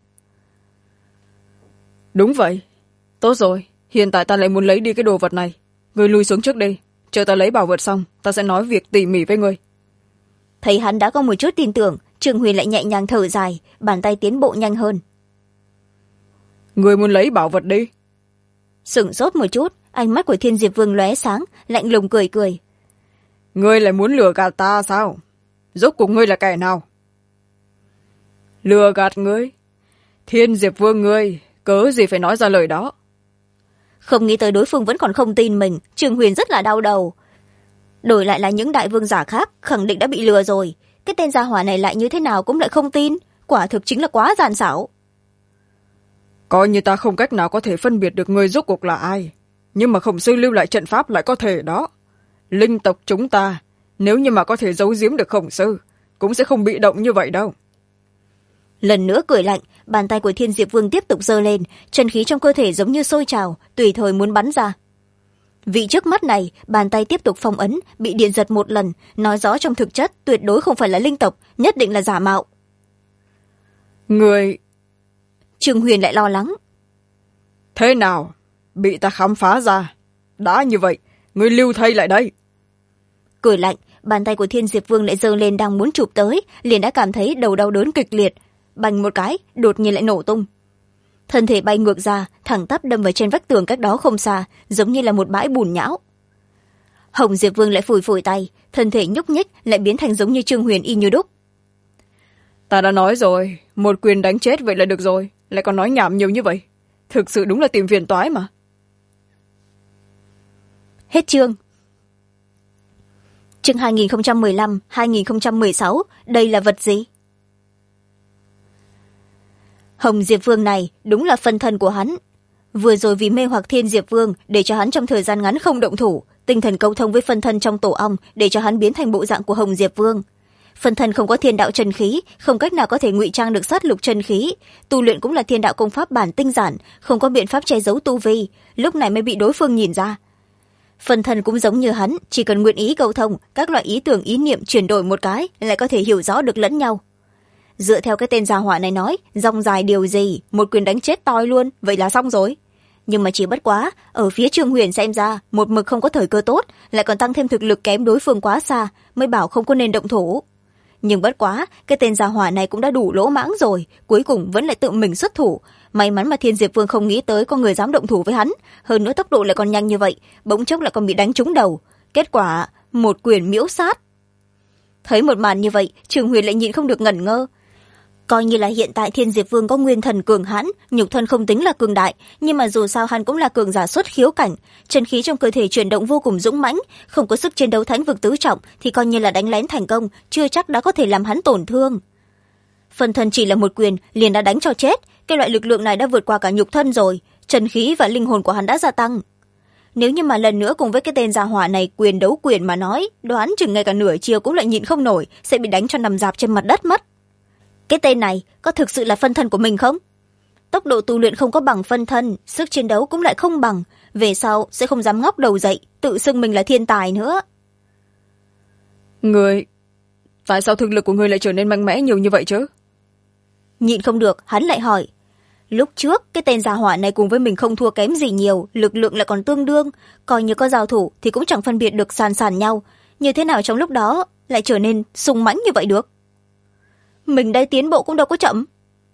Đúng vậy. Tốt rồi, hiện tại ta lại muốn lấy đi cái đồ vật này. Ngươi lui xuống trước đi, chờ ta lấy bảo vật xong, ta sẽ nói việc tỉ mỉ với ngươi. Thấy hắn đã có một chút tin tưởng, Trương Huyền lại nhẹ nhàng thở dài, bàn tay tiến bộ nhanh hơn. Ngươi muốn lấy bảo vật đi. Sửng sốt một chút, ánh mắt của Thiên Diệp Vương lóe sáng, lạnh lùng cười cười. Ngươi lại muốn lừa gạt ta sao? Rốt cuộc ngươi là kẻ nào? Lừa gạt ngươi? Thiên Diệp Vương ngươi, cớ gì phải nói ra lời đó? Không nghĩ tới đối phương vẫn còn không tin mình, Trương Huyền rất là đau đầu. Đổi lại là những đại vương giả khác, khẳng định đã bị lừa rồi. Cái tên gia hỏa này lại như thế nào cũng lại không tin, quả thực chính là quá gian xảo. Coi như ta không cách nào có thể phân biệt được ngươi rốt cuộc là ai, nhưng mà Khổng sư lưu lại trận pháp lại có thể đó. Linh tộc chúng ta, nếu như mà có thể giấu giếm được Khổng sư, cũng sẽ không bị động như vậy đâu. Lần nữa cười lạnh, bàn tay của Thiên Diệp Vương tiếp tục giơ lên, chân khí trong cơ thể giống như sôi trào, tùy thời muốn bắn ra. Vị trước mắt này, bàn tay tiếp tục phong ấn, bị điện giật một lần, nói rõ trong thực chất tuyệt đối không phải là linh tộc, nhất định là giả mạo. Người... Trương Huyền lại lo lắng. Thế nào? Bị ta khám phá ra. Đã như vậy, ngươi lưu thay lại đây. Cười lạnh, bàn tay của Thiên Diệp Vương lại giơ lên đang muốn chụp tới, liền đã cảm thấy đầu đau đớn kịch liệt. Bành một cái, đột nhiên lại nổ tung. Thân thể bay ngược ra, thẳng tắp đâm vào trên vách tường cách đó không xa, giống như là một bãi bùn nhão. Hồng Diệp Vương lại phủi phủi tay, thân thể nhúc nhích lại biến thành giống như Trương Huyền y như đúc. Ta đã nói rồi, một quyền đánh chết vậy là được rồi, lại còn nói nhảm nhiều như vậy. Thực sự đúng là tìm phiền toái mà. Hết chương. Chương 2015-2016, đây là vật gì? Hồng Diệp Vương này đúng là phân thân của hắn. Vừa rồi vì mê hoặc Thiên Diệp Vương để cho hắn trong thời gian ngắn không động thủ, tinh thần câu thông với phân thân trong tổ ong để cho hắn biến thành bộ dạng của Hồng Diệp Vương. Phân thân không có thiên đạo chân khí, không cách nào có thể ngụy trang được sát lục chân khí, tu luyện cũng là thiên đạo công pháp bản tinh giản, không có biện pháp che giấu tu vi, lúc này mới bị đối phương nhìn ra. Phân thân cũng giống như hắn, chỉ cần nguyện ý câu thông, các loại ý tưởng ý niệm chuyển đổi một cái lại có thể hiểu rõ được lẫn nhau. Dựa theo cái tên gia hỏa này nói, rong dài điều gì, một quyền đánh chết toi luôn, vậy là xong rồi. nhưng mà chỉ bất quá ở phía Trương Huyền xem ra một mực không có thời cơ tốt, lại còn tăng thêm thực lực kém đối phương quá xa, mới bảo không có nên động thủ. Nhưng bất quá cái tên gia hỏa này cũng đã đủ lỗ mãng rồi, cuối cùng vẫn lại tự mình xuất thủ. May mắn mà Thiên Diệp Vương không nghĩ tới có người dám động thủ với hắn, hơn nữa tốc độ lại còn nhanh như vậy, bỗng chốc lại còn bị đánh trúng đầu. Kết quả một quyền miễu sát. Thấy một màn như vậy, Trương Huyền lại nhịn không được ngẩn ngơ. Coi như là hiện tại Thiên Diệp Vương có nguyên thần cường hãn, nhục thân không tính là cường đại, nhưng mà dù sao hắn cũng là cường giả xuất khiếu cảnh, chân khí trong cơ thể chuyển động vô cùng dũng mãnh, không có sức chiến đấu thánh vực tứ trọng thì coi như là đánh lén thành công, chưa chắc đã có thể làm hắn tổn thương. Phân thân chỉ là một quyền liền đã đánh cho chết, cái loại lực lượng này đã vượt qua cả nhục thân rồi, chân khí và linh hồn của hắn đã gia tăng. Nếu như mà lần nữa cùng với cái tên gia hỏa này quyền đấu quyền mà nói, đoán chừng ngay cả nửa chiều cũng lại nhịn không nổi, sẽ bị đánh cho nằm rạp trên mặt đất mất. Cái tên này có thực sự là phân thân của mình không? Tốc độ tu luyện không có bằng phân thân, sức chiến đấu cũng lại không bằng, về sau sẽ không dám ngóc đầu dậy, tự xưng mình là thiên tài nữa. Người, tại sao thực lực của người lại trở nên mạnh mẽ nhiều như vậy chứ? Nhịn không được, hắn lại hỏi. Lúc trước cái tên gia hỏa này cùng với mình không thua kém gì nhiều, lực lượng lại còn tương đương, coi như có giao thủ thì cũng chẳng phân biệt được sàn sàn nhau, như thế nào trong lúc đó lại trở nên sung mãnh như vậy được? Mình đây tiến bộ cũng đâu có chậm.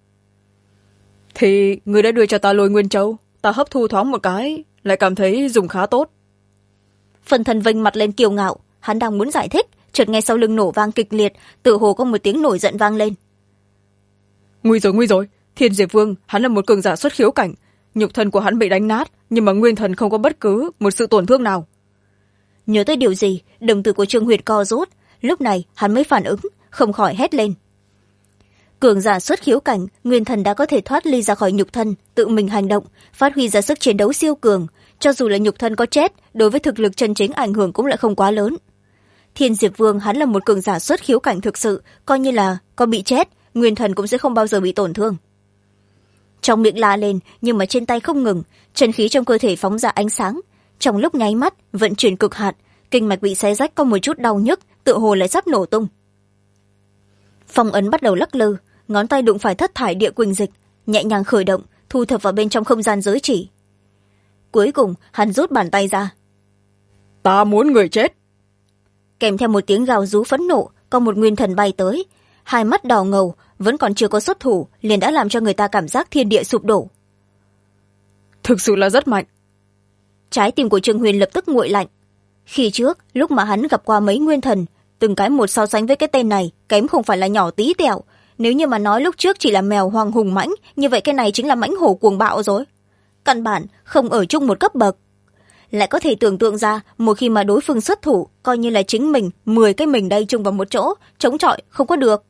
Thì người đã đưa cho ta Lôi Nguyên Châu, ta hấp thu thoáng một cái, lại cảm thấy dùng khá tốt. Phân thân vênh mặt lên kiêu ngạo, hắn đang muốn giải thích, chợt nghe sau lưng nổ vang kịch liệt, tựa hồ có một tiếng nổi giận vang lên. Nguy rồi, Thiên Diệp Vương, hắn là một cường giả xuất khiếu cảnh, nhục thân của hắn bị đánh nát, nhưng mà nguyên thần không có bất cứ một sự tổn thương nào. Nhớ tới điều gì, đồng tử của Trương Huyền co rút, lúc này hắn mới phản ứng, không khỏi hét lên. Cường giả xuất khiếu cảnh, nguyên thần đã có thể thoát ly ra khỏi nhục thân, tự mình hành động, phát huy ra sức chiến đấu siêu cường, cho dù là nhục thân có chết, đối với thực lực chân chính ảnh hưởng cũng lại không quá lớn. Thiên Diệp Vương hắn là một cường giả xuất khiếu cảnh thực sự, coi như là có bị chết, nguyên thần cũng sẽ không bao giờ bị tổn thương. Trong miệng la lên, nhưng mà trên tay không ngừng, chân khí trong cơ thể phóng ra ánh sáng, trong lúc nháy mắt vận chuyển cực hạn, kinh mạch bị xé rách có một chút đau nhức, tựa hồ lại sắp nổ tung. Phong ấn bắt đầu lắc lư, ngón tay đụng phải thất thải địa quỳnh dịch, nhẹ nhàng khởi động, thu thập vào bên trong không gian giới chỉ. Cuối cùng hắn rút bàn tay ra. Ta muốn người chết. Kèm theo một tiếng gào rú phẫn nộ, có một nguyên thần bay tới, hai mắt đỏ ngầu, vẫn còn chưa có xuất thủ, liền đã làm cho người ta cảm giác thiên địa sụp đổ. Thực sự là rất mạnh. Trái tim của Trương Huyền lập tức nguội lạnh. Khi trước, lúc mà hắn gặp qua mấy nguyên thần, từng cái một so sánh với cái tên này, kém không phải là nhỏ tí tẹo. Nếu như mà nói lúc trước chỉ là mèo hoang hùng mãnh, như vậy cái này chính là mãnh hổ cuồng bạo rồi. Căn bản không ở chung một cấp bậc. Lại có thể tưởng tượng ra, một khi mà đối phương xuất thủ, coi như là chính mình, 10 cái mình đây chung vào một chỗ, chống chọi không có được.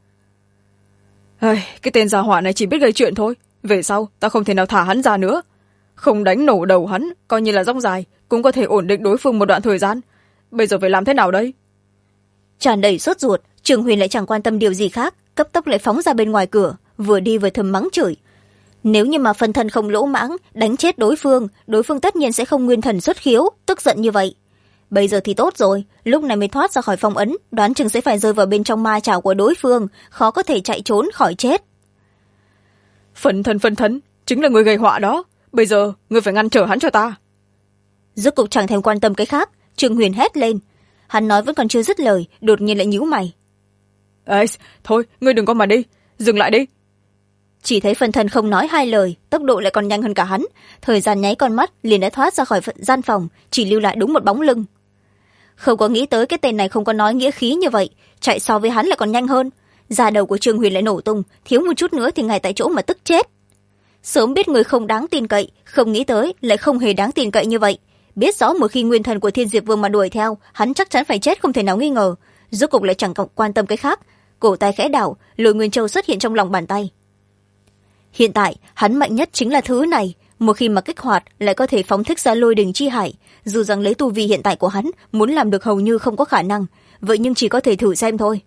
Cái tên gia hỏa này chỉ biết gây chuyện thôi, về sau ta không thể nào thả hắn ra nữa. Không đánh nổ đầu hắn, coi như là rong dài, cũng có thể ổn định đối phương một đoạn thời gian. Bây giờ phải làm thế nào đây? Tràn đầy sốt ruột, Trương Huyền lại chẳng quan tâm điều gì khác, cấp tốc lại phóng ra bên ngoài cửa, vừa đi vừa thầm mắng chửi. Nếu như mà phân thân không lỗ mãng, đánh chết đối phương tất nhiên sẽ không nguyên thần xuất khiếu, tức giận như vậy. Bây giờ thì tốt rồi, lúc này mới thoát ra khỏi phong ấn, đoán chừng sẽ phải rơi vào bên trong ma chảo của đối phương, khó có thể chạy trốn khỏi chết. Phân thân, chính là người gây họa đó. Bây giờ, người phải ngăn trở hắn cho ta. Rốt cục chẳng thèm quan tâm cái khác, Trương Huyền hét lên. Hắn nói vẫn còn chưa dứt lời, đột nhiên lại nhíu mày. Thôi, ngươi đừng có mà đi, dừng lại đi. Chỉ thấy phân thân không nói hai lời, tốc độ lại còn nhanh hơn cả hắn, thời gian nháy con mắt liền đã thoát ra khỏi gian phòng, chỉ lưu lại đúng một bóng lưng. Không có nghĩ tới cái tên này không có nói nghĩa khí như vậy, chạy so với hắn lại còn nhanh hơn. Da đầu của Trương Huyền lại nổ tung, thiếu một chút nữa thì ngay tại chỗ mà tức chết. Sớm biết người không đáng tin cậy, không nghĩ tới lại không hề đáng tin cậy như vậy. Biết rõ một khi nguyên thần của Thiên Diệp Vương mà đuổi theo, hắn chắc chắn phải chết không thể nào nghi ngờ. Rốt cục lại chẳng quan tâm cái khác, cổ tay khẽ đảo, Lôi Nguyên Châu xuất hiện trong lòng bàn tay. Hiện tại hắn mạnh nhất chính là thứ này, một khi mà kích hoạt lại có thể phóng thích ra lôi đình chi hải. Dù rằng lấy tu vi hiện tại của hắn muốn làm được hầu như không có khả năng, vậy nhưng chỉ có thể thử xem thôi.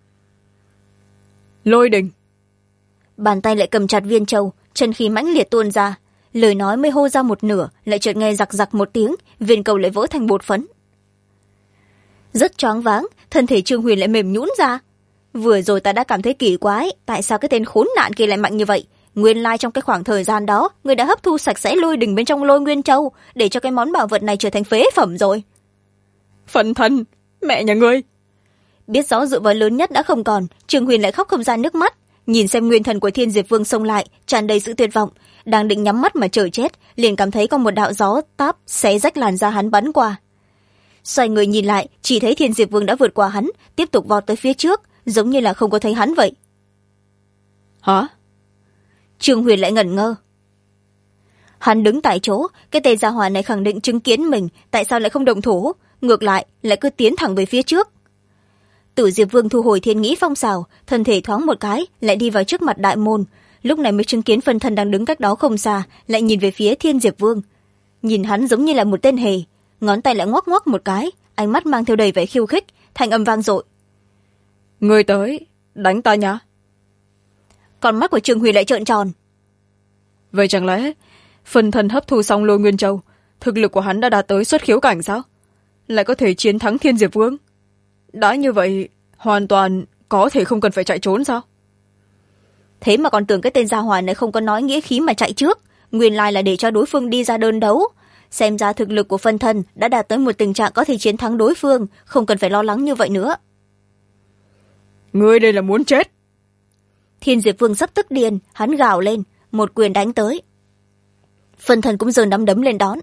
Lôi đình. Bàn tay lại cầm chặt viên châu, chân khí mãnh liệt tuôn ra, lời nói mới hô ra một nửa, lại chợt nghe giặc giặc một tiếng, viên cầu lại vỡ thành bột phấn. Rất choáng váng, thân thể Trương Huyền lại mềm nhũn ra. Vừa rồi ta đã cảm thấy kỳ quái, tại sao cái tên khốn nạn kia lại mạnh như vậy, nguyên lai trong cái khoảng thời gian đó người đã hấp thu sạch sẽ lôi đình bên trong Lôi Nguyên Châu, để cho cái món bảo vật này trở thành phế phẩm rồi. Phân thân, mẹ nhà ngươi. Biết rõ dựa vào lớn nhất đã không còn, Trương Huyền lại khóc không ra nước mắt. Nhìn xem nguyên thần của Thiên Diệp Vương xông lại, tràn đầy sự tuyệt vọng, đang định nhắm mắt mà chờ chết, liền cảm thấy có một đạo gió táp xé rách làn da hắn bắn qua. Xoay người nhìn lại, chỉ thấy Thiên Diệp Vương đã vượt qua hắn, tiếp tục vọt tới phía trước, giống như là không có thấy hắn vậy. Hả? Trương Huyền lại ngẩn ngơ. Hắn đứng tại chỗ, cái tên gia hỏa này khẳng định chứng kiến mình, tại sao lại không động thủ, ngược lại lại cứ tiến thẳng về phía trước. Tử Diệp Vương thu hồi thiên nghĩ phong xào, thân thể thoáng một cái lại đi vào trước mặt đại môn, lúc này mới chứng kiến phân thân đang đứng cách đó không xa, lại nhìn về phía Thiên Diệp Vương. Nhìn hắn giống như là một tên hề, ngón tay lại ngoắc ngoắc một cái, ánh mắt mang theo đầy vẻ khiêu khích, thanh âm vang dội. Ngươi tới đánh ta nhá. Con mắt của Trương Huyền lại trợn tròn. Vậy chẳng lẽ phân thân hấp thu xong Lôi Nguyên Châu, thực lực của hắn đã đạt tới xuất khiếu cảnh sao? Lại có thể chiến thắng Thiên Diệp Vương? Đã như vậy, hoàn toàn có thể không cần phải chạy trốn sao? Thế mà còn tưởng cái tên gia hỏa này không có nói nghĩa khí mà chạy trước, nguyên lai là để cho đối phương đi ra đơn đấu. Xem ra thực lực của phân thân đã đạt tới một tình trạng có thể chiến thắng đối phương, không cần phải lo lắng như vậy nữa. Ngươi đây là muốn chết. Thiên Diệp Vương sắp tức điên, hắn gào lên, một quyền đánh tới. Phân thân cũng giơ nắm đấm lên đón.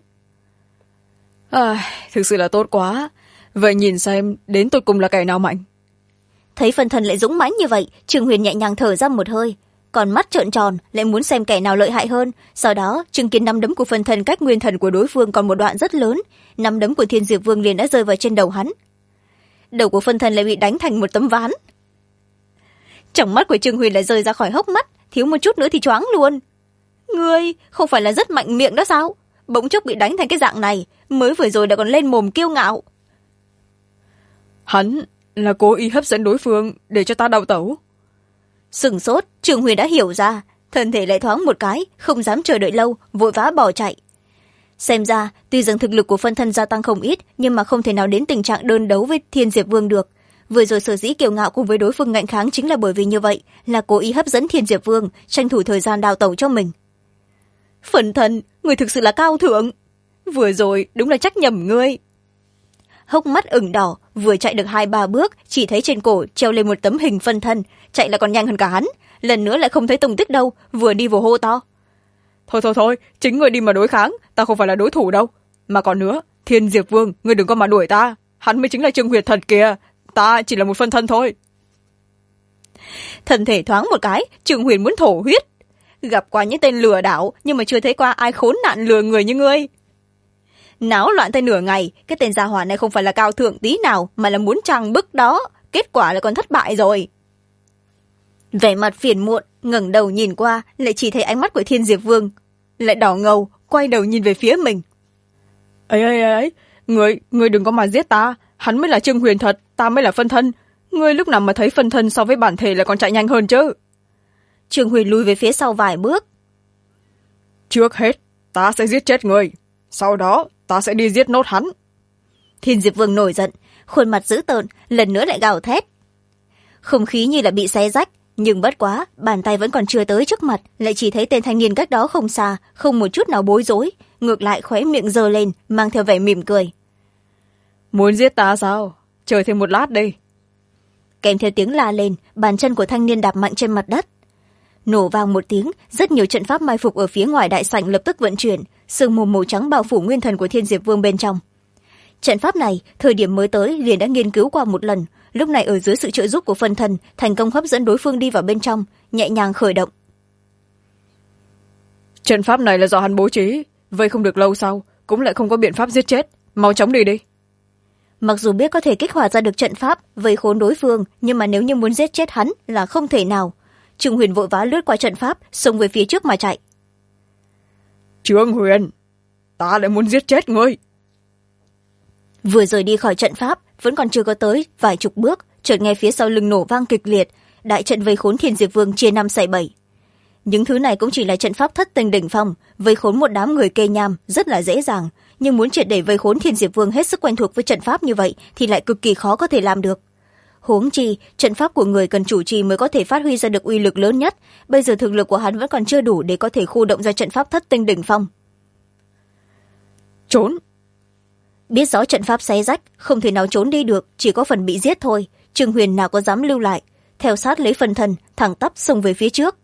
Thực sự là tốt quá. Vậy nhìn xem đến tột cùng là kẻ nào mạnh. Thấy phân thân lại dũng mãnh như vậy, Trương Huyền nhẹ nhàng thở ra một hơi, còn mắt trợn tròn lại muốn xem kẻ nào lợi hại hơn. Sau đó chứng kiến nắm đấm của phân thân cách nguyên thần của đối phương còn một đoạn rất lớn, nắm đấm của Thiên Diệp Vương liền đã rơi vào trên đầu hắn. Đầu của phân thân lại bị đánh thành một tấm ván. Trong mắt của Trương Huyền lại rơi ra khỏi hốc mắt, thiếu một chút nữa thì choáng luôn. Ngươi không phải là rất mạnh miệng đó sao? Bỗng chốc bị đánh thành cái dạng này, mới vừa rồi đã còn lên mồm kiêu ngạo. Hắn là cố ý hấp dẫn đối phương để cho ta đào tẩu. Sửng sốt, Trương Huyền đã hiểu ra, thân thể lại thoáng một cái, không dám chờ đợi lâu, vội vã bỏ chạy. Xem ra tuy rằng thực lực của phân thân gia tăng không ít, nhưng mà không thể nào đến tình trạng đơn đấu với Thiên Diệp Vương được. Vừa rồi sở dĩ kiêu ngạo cùng với đối phương ngạnh kháng chính là bởi vì như vậy, là cố ý hấp dẫn Thiên Diệp Vương, tranh thủ thời gian đào tẩu cho mình. Phân thân, người thực sự là cao thượng. Vừa rồi đúng là trách nhầm ngươi. Hốc mắt ửng đỏ, vừa chạy được 2-3 bước, chỉ thấy trên cổ treo lên một tấm hình phân thân, chạy là còn nhanh hơn cả hắn, lần nữa lại không thấy tung tích đâu, vừa đi vừa hô to. Thôi, chính người đi mà đối kháng, ta không phải là đối thủ đâu. Mà còn nữa, Thiên Diệp Vương, ngươi đừng có mà đuổi ta, hắn mới chính là Trương Huyền thật kìa, ta chỉ là một phân thân thôi. Thân thể thoáng một cái, Trương Huyền muốn thổ huyết. Gặp qua những tên lừa đảo, nhưng mà chưa thấy qua ai khốn nạn lừa người như ngươi. Náo loạn tới nửa ngày, cái tên gia hỏa này không phải là cao thượng tí nào, mà là muốn trang bức đó, kết quả là còn thất bại rồi. Vẻ mặt phiền muộn, ngẩng đầu nhìn qua, lại chỉ thấy ánh mắt của Thiên Diệp Vương lại đỏ ngầu, quay đầu nhìn về phía mình. Ấy, ngươi đừng có mà giết ta, hắn mới là Trương Huyền thật, ta mới là phân thân. Ngươi lúc nào mà thấy phân thân so với bản thể là còn chạy nhanh hơn chứ? Trương Huyền lùi về phía sau vài bước. Trước hết, ta sẽ giết chết ngươi, sau đó ta sẽ đi giết nốt hắn. Thiên Diệp Vương nổi giận, khuôn mặt dữ tợn, lần nữa lại gào thét. Không khí như là bị xé rách, nhưng bất quá, bàn tay vẫn còn chưa tới trước mặt, lại chỉ thấy tên thanh niên cách đó không xa, không một chút nào bối rối, ngược lại khóe miệng giơ lên, mang theo vẻ mỉm cười. Muốn giết ta sao? Chờ thêm một lát đi. Kèm theo tiếng la lên, bàn chân của thanh niên đạp mạnh trên mặt đất. Nổ vang một tiếng, rất nhiều trận pháp mai phục ở phía ngoài đại sảnh lập tức vận chuyển, sương mù màu trắng bao phủ nguyên thần của Thiên Diệp Vương bên trong. Trận pháp này, thời điểm mới tới liền đã nghiên cứu qua một lần, lúc này ở dưới sự trợ giúp của phân thân, thành công hấp dẫn đối phương đi vào bên trong, nhẹ nhàng khởi động. Trận pháp này là do hắn bố trí, vậy không được lâu sau, cũng lại không có biện pháp giết chết, mau chóng đi đi. Mặc dù biết có thể kích hoạt ra được trận pháp, vây khốn đối phương, nhưng mà nếu như muốn giết chết hắn là không thể nào. Trương Huyền vội vã lướt qua trận pháp, xông về phía trước mà chạy. Trương Huyền, ta lại muốn giết chết ngươi. Vừa rời đi khỏi trận pháp, vẫn còn chưa có tới vài chục bước, chợt nghe phía sau lưng nổ vang kịch liệt, đại trận vây khốn Thiên Diệp Vương chia 5 xẻ 7. Những thứ này cũng chỉ là trận pháp thất tinh đỉnh phong, vây khốn một đám người kê nham rất là dễ dàng, nhưng muốn triệt để vây khốn Thiên Diệp Vương hết sức quen thuộc với trận pháp như vậy thì lại cực kỳ khó có thể làm được. huống chi trận pháp của người cần chủ trì mới có thể phát huy ra được uy lực lớn nhất. Bây giờ thực lực của hắn vẫn còn chưa đủ để có thể khu động ra trận pháp thất tinh đỉnh phong. Trốn. Biết rõ trận pháp xé rách, không thể nào trốn đi được, chỉ có phần bị giết thôi. Trương Huyền nào có dám lưu lại, theo sát lấy phân thân thẳng tắp xông về phía trước.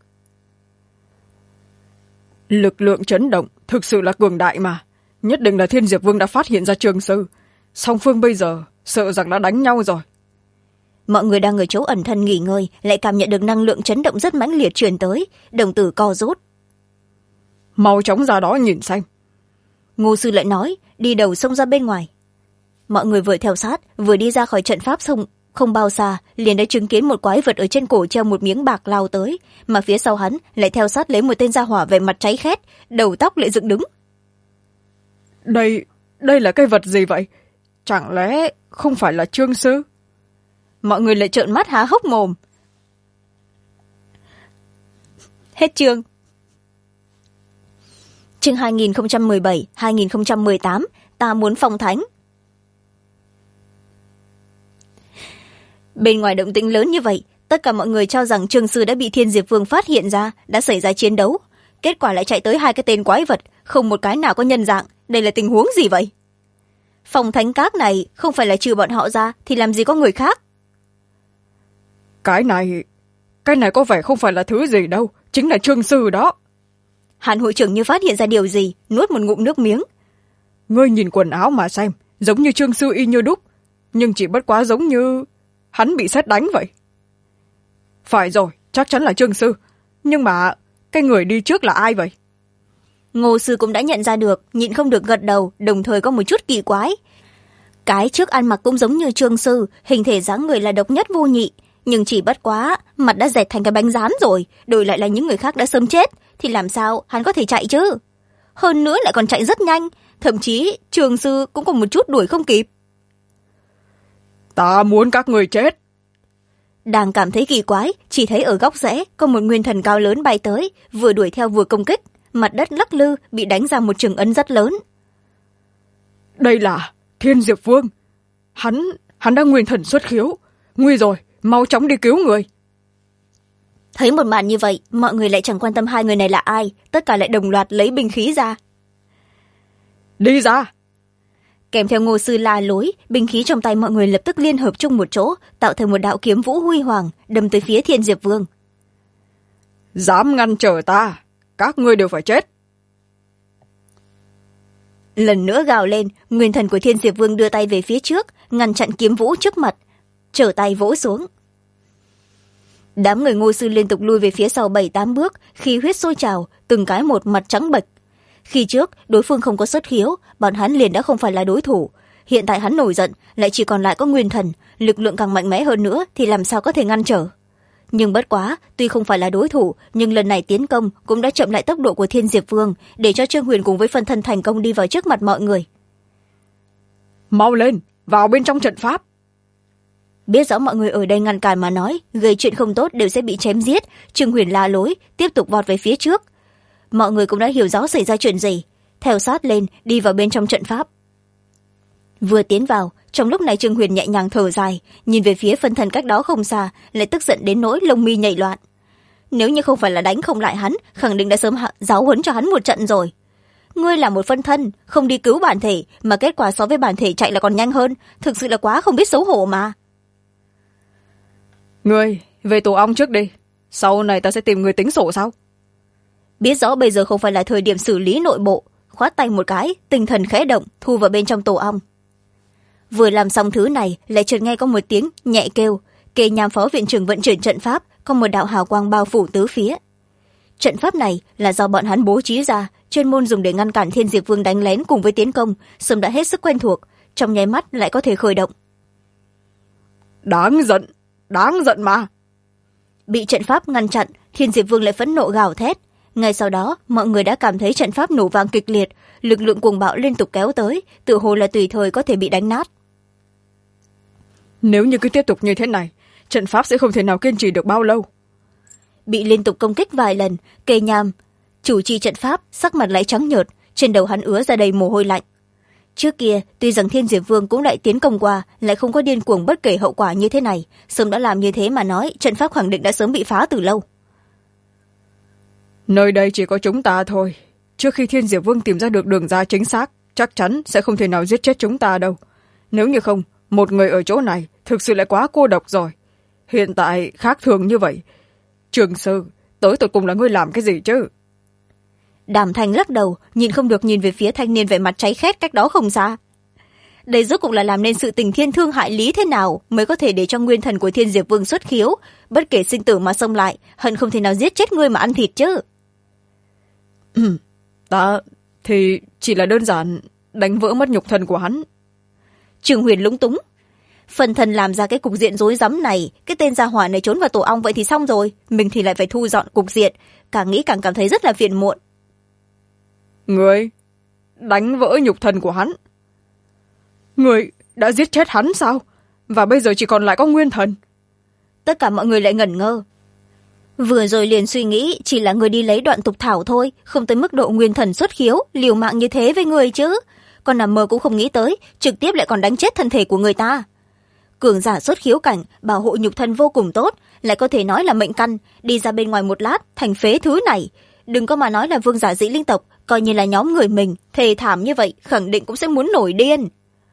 Lực lượng chấn động thực sự là cường đại mà, nhất định là Thiên Diệp Vương đã phát hiện ra Trương Sư. Song phương bây giờ sợ rằng đã đánh nhau rồi. Mọi người đang ở chỗ ẩn thân nghỉ ngơi lại cảm nhận được năng lượng chấn động rất mãnh liệt truyền tới, đồng tử co rút. Mau chóng ra đó nhìn xem. Ngô sư lại nói, đi đầu xông ra bên ngoài. Mọi người vừa theo sát, vừa đi ra khỏi trận pháp sông, không bao xa liền đã chứng kiến một quái vật ở trên cổ treo một miếng bạc lao tới, mà phía sau hắn lại theo sát lấy một tên gia hỏa vẻ mặt cháy khét, đầu tóc lại dựng đứng. Đây là cái vật gì vậy? Chẳng lẽ không phải là Trương Sư? Mọi người lại trợn mắt há hốc mồm. Hết chương. Chương 2017-2018, ta muốn phong thánh. Bên ngoài động tĩnh lớn như vậy, tất cả mọi người cho rằng Trương Sư đã bị Thiên Diệp Vương phát hiện ra, đã xảy ra chiến đấu. Kết quả lại chạy tới hai cái tên quái vật, không một cái nào có nhân dạng. Đây là tình huống gì vậy? Phong thánh các này không phải là trừ bọn họ ra thì làm gì có người khác? Cái này có vẻ không phải là thứ gì đâu, chính là Trương Sư đó. Hàn hội trưởng như phát hiện ra điều gì, nuốt một ngụm nước miếng. Ngươi nhìn quần áo mà xem, giống như Trương Sư y như đúc, nhưng chỉ bất quá giống như hắn bị sét đánh vậy. Phải rồi, chắc chắn là Trương Sư, nhưng mà cái người đi trước là ai vậy? Ngô sư cũng đã nhận ra được, nhịn không được gật đầu, đồng thời có một chút kỳ quái. Cái trước ăn mặc cũng giống như Trương Sư, hình thể dáng người là độc nhất vô nhị, nhưng chỉ bất quá mặt đã dẹt thành cái bánh rán rồi, đổi lại là những người khác đã sớm chết, thì làm sao hắn có thể chạy chứ? Hơn nữa lại còn chạy rất nhanh, thậm chí Trương Sư cũng có một chút đuổi không kịp. Ta muốn các người chết. Đang cảm thấy kỳ quái, chỉ thấy ở góc rẽ có một nguyên thần cao lớn bay tới, vừa đuổi theo vừa công kích, mặt đất lắc lư, bị đánh ra một trường ấn rất lớn. Đây là Thiên Diệp Vương. Hắn đang nguyên thần xuất khiếu. Nguy rồi, mau chóng đi cứu người. Thấy một màn như vậy, mọi người lại chẳng quan tâm hai người này là ai, tất cả lại đồng loạt lấy binh khí ra. Đi ra! Kèm theo Ngô sư la lối, binh khí trong tay mọi người lập tức liên hợp chung một chỗ, tạo thành một đạo kiếm vũ huy hoàng, đâm tới phía Thiên Diệp Vương. Dám ngăn trở ta, các ngươi đều phải chết. Lần nữa gào lên, nguyên thần của Thiên Diệp Vương đưa tay về phía trước, ngăn chặn kiếm vũ trước mặt, trở tay vỗ xuống. Đám người Ngô sư liên tục lui về phía sau 7-8 bước, khí huyết sôi trào, từng cái một mặt trắng bệch. Khi trước đối phương không có xuất khiếu, bọn hắn liền đã không phải là đối thủ. Hiện tại hắn nổi giận, lại chỉ còn lại có nguyên thần, lực lượng càng mạnh mẽ hơn nữa thì làm sao có thể ngăn trở. Nhưng bất quá, tuy không phải là đối thủ, nhưng lần này tiến công cũng đã chậm lại tốc độ của Thiên Diệp Vương, để cho Trương Huyền cùng với phân thân thành công đi vào trước mặt mọi người. Mau lên, vào bên trong trận pháp. Biết rõ mọi người ở đây ngăn cản mà nói, gây chuyện không tốt đều sẽ bị chém giết, Trương Huyền la lối, tiếp tục vọt về phía trước. Mọi người cũng đã hiểu rõ xảy ra chuyện gì, theo sát lên đi vào bên trong trận pháp. Vừa tiến vào, trong lúc này Trương Huyền nhẹ nhàng thở dài, nhìn về phía phân thân cách đó không xa, lại tức giận đến nỗi lông mi nhảy loạn. Nếu như không phải là đánh không lại hắn, khẳng định đã sớm giáo huấn cho hắn một trận rồi. Ngươi là một phân thân, không đi cứu bản thể, mà kết quả so với bản thể chạy là còn nhanh hơn, thực sự là quá không biết xấu hổ mà. Ngươi về tổ ong trước đi, sau này ta sẽ tìm người tính sổ sau. Biết rõ bây giờ không phải là thời điểm xử lý nội bộ, khoát tay một cái, tinh thần khẽ động, thu vào bên trong tổ ong. Vừa làm xong thứ này, lại chợt nghe có một tiếng nhẹ kêu, kề nhằm phó viện trưởng vận chuyển trận pháp, có một đạo hào quang bao phủ tứ phía. Trận pháp này là do bọn hắn bố trí ra, chuyên môn dùng để ngăn cản Thiên Diệp Vương đánh lén cùng với tiến công, sớm đã hết sức quen thuộc, trong nháy mắt lại có thể khởi động. Đáng giận mà. Bị trận pháp ngăn chặn, Thiên Diệp Vương lại phẫn nộ gào thét. Ngay sau đó, mọi người đã cảm thấy trận pháp nổ vang kịch liệt, lực lượng cuồng bạo liên tục kéo tới, tựa hồ là tùy thời có thể bị đánh nát. Nếu như cứ tiếp tục như thế này, trận pháp sẽ không thể nào kiên trì được bao lâu. Bị liên tục công kích vài lần, Kê Nham, chủ trì trận pháp, sắc mặt lại trắng nhợt, trên đầu hắn ứa ra đầy mồ hôi lạnh. Trước kia tuy rằng Thiên Diệp Vương cũng lại tiến công qua, lại không có điên cuồng bất kể hậu quả như thế này, sớm đã làm như thế mà nói trận pháp khẳng định đã sớm bị phá từ lâu. Nơi đây chỉ có chúng ta thôi, trước khi Thiên Diệp Vương tìm ra được đường ra chính xác, chắc chắn sẽ không thể nào giết chết chúng ta đâu. Nếu như không, một người ở chỗ này thực sự lại quá cô độc rồi. Hiện tại khác thường như vậy, Trường Sư, tới tột cùng là ngươi làm cái gì chứ? Đàm Thanh lắc đầu, nhìn không được nhìn về phía thanh niên vẻ mặt cháy khét cách đó không xa. Đây rốt cuộc là làm nên sự tình thiên thương hại lý thế nào mới có thể để cho nguyên thần của Thiên Diệp Vương xuất khiếu, bất kể sinh tử mà xông lại, hận không thể nào giết chết ngươi mà ăn thịt chứ. Ta thì chỉ là đơn giản đánh vỡ mất nhục thần của hắn. Trường Huyền lúng túng. Phần thần làm ra cái cục diện rối rắm này, cái tên gia hỏa này trốn vào tổ ong vậy thì xong rồi, mình thì lại phải thu dọn cục diện, càng nghĩ càng cảm thấy rất là phiền muộn. Người đánh vỡ nhục thần của hắn? Người đã giết chết hắn sao? Và bây giờ chỉ còn lại có nguyên thần? Tất cả mọi người lại ngẩn ngơ. Vừa rồi liền suy nghĩ chỉ là người đi lấy đoạn tục thảo thôi, không tới mức độ nguyên thần xuất khiếu, liều mạng như thế với người chứ. Còn nằm mơ cũng không nghĩ tới, trực tiếp lại còn đánh chết thân thể của người ta. Cường giả xuất khiếu cảnh, bảo hộ nhục thân vô cùng tốt, lại có thể nói là mệnh căn, đi ra bên ngoài một lát, thành phế thứ này. Đừng có mà nói là vương giả dĩ linh tộc, coi như là nhóm người mình, thề thảm như vậy, khẳng định cũng sẽ muốn nổi điên.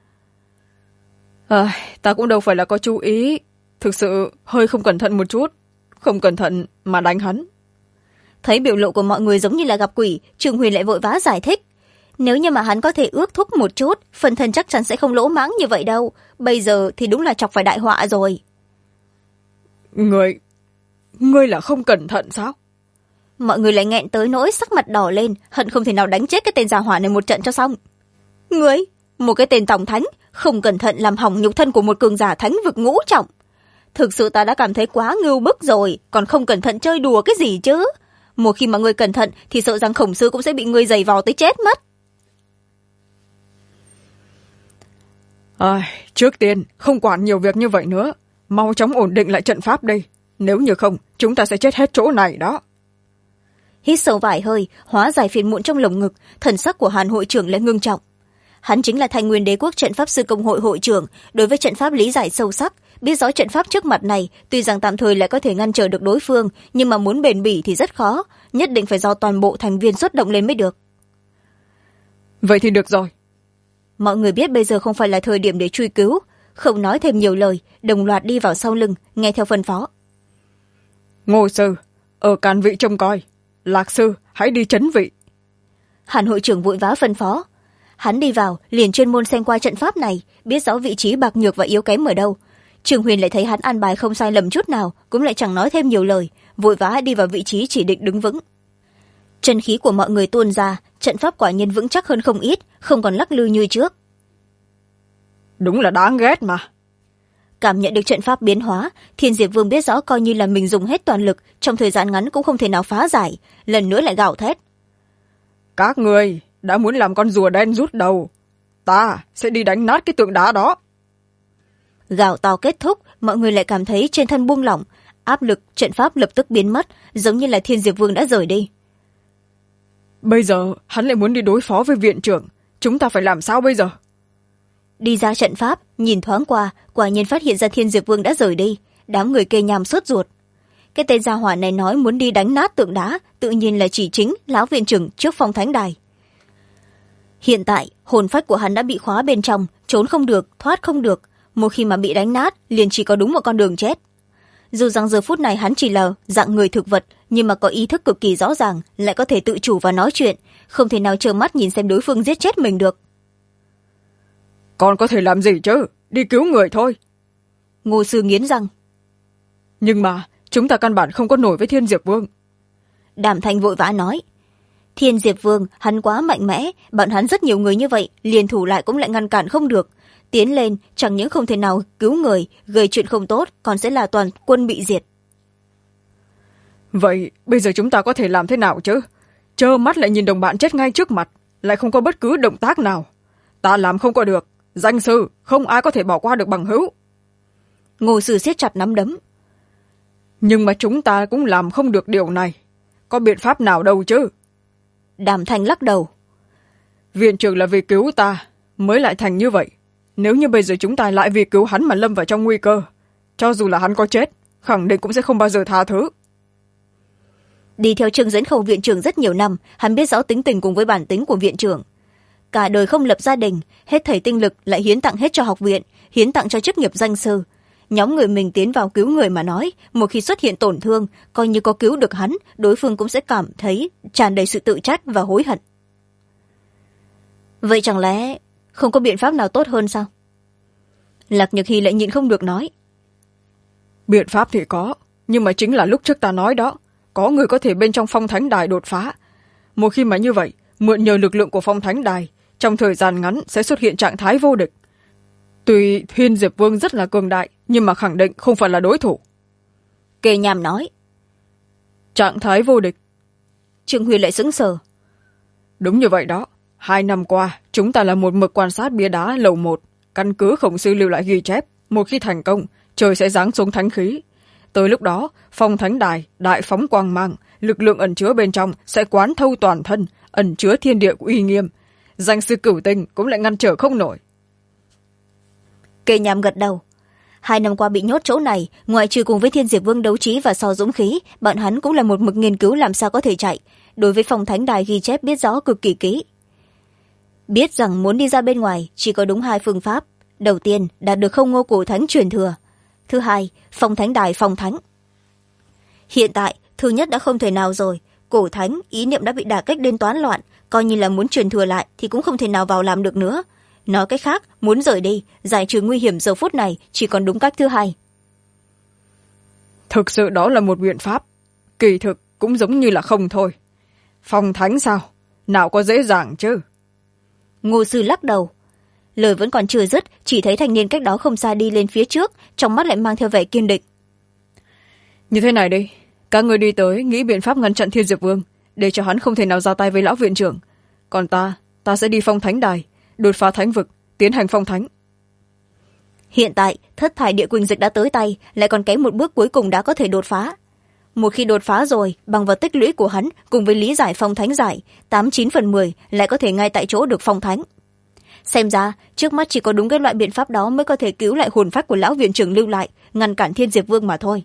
Ta cũng đâu phải là có chú ý, thực sự hơi không cẩn thận một chút, không cẩn thận mà đánh hắn. Thấy biểu lộ của mọi người giống như là gặp quỷ, Trường Huyền lại vội vã giải thích. Nếu như mà hắn có thể ước thúc một chút, phần thân chắc chắn sẽ không lỗ mãng như vậy đâu. Bây giờ thì đúng là chọc phải đại họa rồi. Ngươi là không cẩn thận sao? Mọi người lại nghẹn tới nỗi sắc mặt đỏ lên, hận không thể nào đánh chết cái tên già hỏa này một trận cho xong. Ngươi, một cái tên tổng thánh, không cẩn thận làm hỏng nhục thân của một cường giả thánh vực ngũ trọng. Thực sự ta đã cảm thấy quá ngưu bức rồi, còn không cẩn thận chơi đùa cái gì chứ? Một khi mà ngươi cẩn thận thì sợ rằng Khổng Sư cũng sẽ bị ngươi giày vò tới chết mất. Trước tiên, không quản nhiều việc như vậy nữa. Mau chóng ổn định lại trận pháp đây. Nếu như không, chúng ta sẽ chết hết chỗ này đó. Hít sâu vài hơi, hóa giải phiền muộn trong lồng ngực, thần sắc của Hàn hội trưởng lại ngưng trọng. Hắn chính là Thanh Nguyên Đế quốc trận pháp sư công hội hội trưởng, đối với trận pháp lý giải sâu sắc, biết rõ trận pháp trước mặt này tuy rằng tạm thời lại có thể ngăn trở được đối phương, nhưng mà muốn bền bỉ thì rất khó, nhất định phải do toàn bộ thành viên xuất động lên mới được. Vậy thì được rồi. Mọi người biết bây giờ không phải là thời điểm để truy cứu, không nói thêm nhiều lời, đồng loạt đi vào sau lưng, nghe theo phân phó. Ngô sư, ở càn vị trông coi. Lạc sư, hãy đi trấn vị. Hàn hội trưởng vội vã phân phó. Hắn đi vào, liền chuyên môn xem qua trận pháp này, biết rõ vị trí bạc nhược và yếu kém ở đâu. Trường Huyền lại thấy hắn an bài không sai lầm chút nào, cũng lại chẳng nói thêm nhiều lời, vội vã đi vào vị trí chỉ định đứng vững. Chân khí của mọi người tuôn ra, trận pháp quả nhiên vững chắc hơn không ít, không còn lắc lư như trước. Đúng là đáng ghét mà. Cảm nhận được trận pháp biến hóa, Thiên Diệp Vương biết rõ coi như là mình dùng hết toàn lực, trong thời gian ngắn cũng không thể nào phá giải, lần nữa lại gào thét. Các người đã muốn làm con rùa đen rút đầu, ta sẽ đi đánh nát cái tượng đá đó. Gào to kết thúc, mọi người lại cảm thấy trên thân buông lỏng, áp lực trận pháp lập tức biến mất, giống như là Thiên Diệp Vương đã rời đi. Bây giờ hắn lại muốn đi đối phó với viện trưởng, chúng ta phải làm sao bây giờ? Đi ra trận pháp, nhìn thoáng qua, quả nhiên phát hiện ra Thiên Diệp Vương đã rời đi, đám người kê nhằm sốt ruột. Cái tên gia hỏa này nói muốn đi đánh nát tượng đá, tự nhiên là chỉ chính lão viện trưởng trước phong thánh đài. Hiện tại hồn phách của hắn đã bị khóa bên trong, trốn không được, thoát không được, một khi mà bị đánh nát liền chỉ có đúng một con đường chết. Dù rằng giờ phút này hắn chỉ là dạng người thực vật, nhưng mà có ý thức cực kỳ rõ ràng, lại có thể tự chủ và nói chuyện, không thể nào trơ mắt nhìn xem đối phương giết chết mình được. Còn có thể làm gì chứ, đi cứu người thôi. Ngô sư nghiến răng. Nhưng mà chúng ta căn bản không có nổi với Thiên Diệp Vương. Đàm Thanh vội vã nói. Thiên Diệp Vương hắn quá mạnh mẽ, bọn hắn rất nhiều người như vậy, liền thủ lại cũng lại ngăn cản không được. Tiến lên chẳng những không thể nào cứu người, gây chuyện không tốt, còn sẽ là toàn quân bị diệt. Vậy bây giờ chúng ta có thể làm thế nào chứ? Trơ mắt lại nhìn đồng bạn chết ngay trước mặt, lại không có bất cứ động tác nào. Ta làm không có được, danh sư không ai có thể bỏ qua được bằng hữu. Ngô sư siết chặt nắm đấm. Nhưng mà chúng ta cũng làm không được điều này, có biện pháp nào đâu chứ? Đàm Thanh lắc đầu. Viện trưởng là vì cứu ta, mới lại thành như vậy. Nếu như bây giờ chúng ta lại vì cứu hắn mà lâm vào trong nguy cơ, cho dù là hắn có chết, khẳng định cũng sẽ không bao giờ tha thứ. Đi theo Trương Dẫn Khâu viện trưởng rất nhiều năm, hắn biết rõ tính tình cùng với bản tính của viện trưởng. Cả đời không lập gia đình, hết thảy tinh lực lại hiến tặng hết cho học viện, hiến tặng cho chức nghiệp danh sư. Nhóm người mình tiến vào cứu người mà nói, một khi xuất hiện tổn thương, coi như có cứu được hắn, đối phương cũng sẽ cảm thấy tràn đầy sự tự trách và hối hận. Vậy chẳng lẽ không có biện pháp nào tốt hơn sao? Lạc Nhược Hy lại nhịn không được nói. Biện pháp thì có, nhưng mà chính là lúc trước ta nói đó, có người có thể bên trong phong thánh đài đột phá. Một khi mà như vậy, mượn nhờ lực lượng của phong thánh đài, trong thời gian ngắn sẽ xuất hiện trạng thái vô địch. Tuy Thiên Diệp Vương rất là cường đại, nhưng mà khẳng định không phải là đối thủ. Kề Nham nói. Trạng thái vô địch. Trương Huy lại sững sờ. Đúng như vậy đó. 2 năm qua, chúng ta là một mực quan sát bia đá lầu 1. Căn cứ khổng sư lưu lại ghi chép, một khi thành công, trời sẽ giáng xuống thánh khí. Tới lúc đó, phong thánh đài, đại phóng quang mang, lực lượng ẩn chứa bên trong sẽ quán thâu toàn thân, ẩn chứa thiên địa của uy nghiêm. Danh sư Cửu Tinh cũng lại ngăn trở không nổi. Kề Nham gật đầu. 2 năm qua bị nhốt chỗ này, ngoại trừ cùng với Thiên Diệp Vương đấu trí và so dũng khí, bọn hắn cũng là một mực nghiên cứu làm sao có thể chạy. Đối với phong thánh đài ghi chép biết rõ cực kỳ kỹ. Biết rằng muốn đi ra bên ngoài chỉ có đúng 2 phương pháp. Đầu tiên, đạt được không ngô cổ thánh truyền thừa. Thứ hai, phong thánh đài phong thánh. Hiện tại, thứ nhất đã không thể nào rồi. Cổ thánh, ý niệm đã bị đả kích đến toán loạn, coi như là muốn truyền thừa lại thì cũng không thể nào vào làm được nữa. Nói cách khác, muốn rời đi, giải trừ nguy hiểm giờ phút này chỉ còn đúng cách thứ hai. Thực sự đó là một biện pháp. Kỳ thực cũng giống như là không thôi. Phong thánh sao? Nào có dễ dàng chứ? Ngô sư lắc đầu. Lời vẫn còn chưa dứt, chỉ thấy thanh niên cách đó không xa đi lên phía trước, trong mắt lại mang theo vẻ kiên định. Như thế này đi, các người đi tới nghĩ biện pháp ngăn chặn Thiên Diệp Vương, để cho hắn không thể nào ra tay với lão viện trưởng. Còn ta sẽ đi phong thánh đài, đột phá thánh vực, tiến hành phong thánh. Hiện tại, thất thải địa quỳnh dịch đã tới tay, lại còn kém một bước cuối cùng đã có thể đột phá. Một khi đột phá rồi, bằng vào tích lũy của hắn cùng với lý giải phong thánh giải, 89/10 lại có thể ngay tại chỗ được phong thánh. Xem ra, trước mắt chỉ có đúng cái loại biện pháp đó mới có thể cứu lại hồn phách của lão viện trưởng lưu lại, ngăn cản Thiên Diệp Vương mà thôi.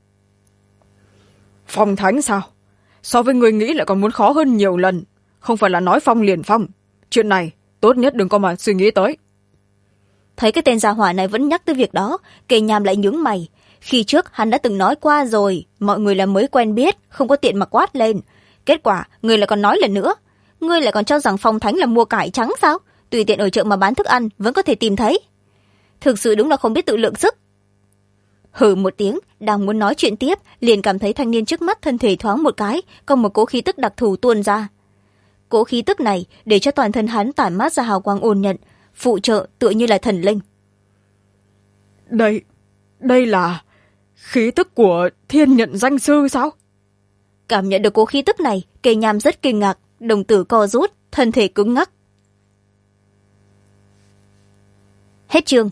Phong thánh sao? So với người nghĩ lại còn muốn khó hơn nhiều lần. Không phải là nói phong liền phong. Chuyện này, tốt nhất đừng có mà suy nghĩ tới. Thấy cái tên gia hỏa này vẫn nhắc tới việc đó, Kề Nham lại nhướng mày. Khi trước hắn đã từng nói qua rồi, mọi người là mới quen biết, không có tiện mà quát lên. Kết quả, người lại còn nói lần nữa. Ngươi lại còn cho rằng phong thánh là mua cải trắng sao? Tùy tiện ở chợ mà bán thức ăn vẫn có thể tìm thấy. Thực sự đúng là không biết tự lượng sức. Hừ một tiếng, đang muốn nói chuyện tiếp, liền cảm thấy thanh niên trước mắt thân thể thoáng một cái, có một cỗ khí tức đặc thù tuôn ra. Cỗ khí tức này để cho toàn thân hắn tản mát ra hào quang ôn nhận, phụ trợ tựa như là thần linh. Đây là khí tức của Thiên Nhận danh sư sao? Cảm nhận được cỗ khí tức này, Kề Nham rất kinh ngạc, đồng tử co rút, thân thể cứng ngắc. Hết chương.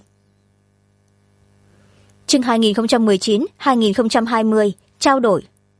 Chương 2019-2020, trao đổi.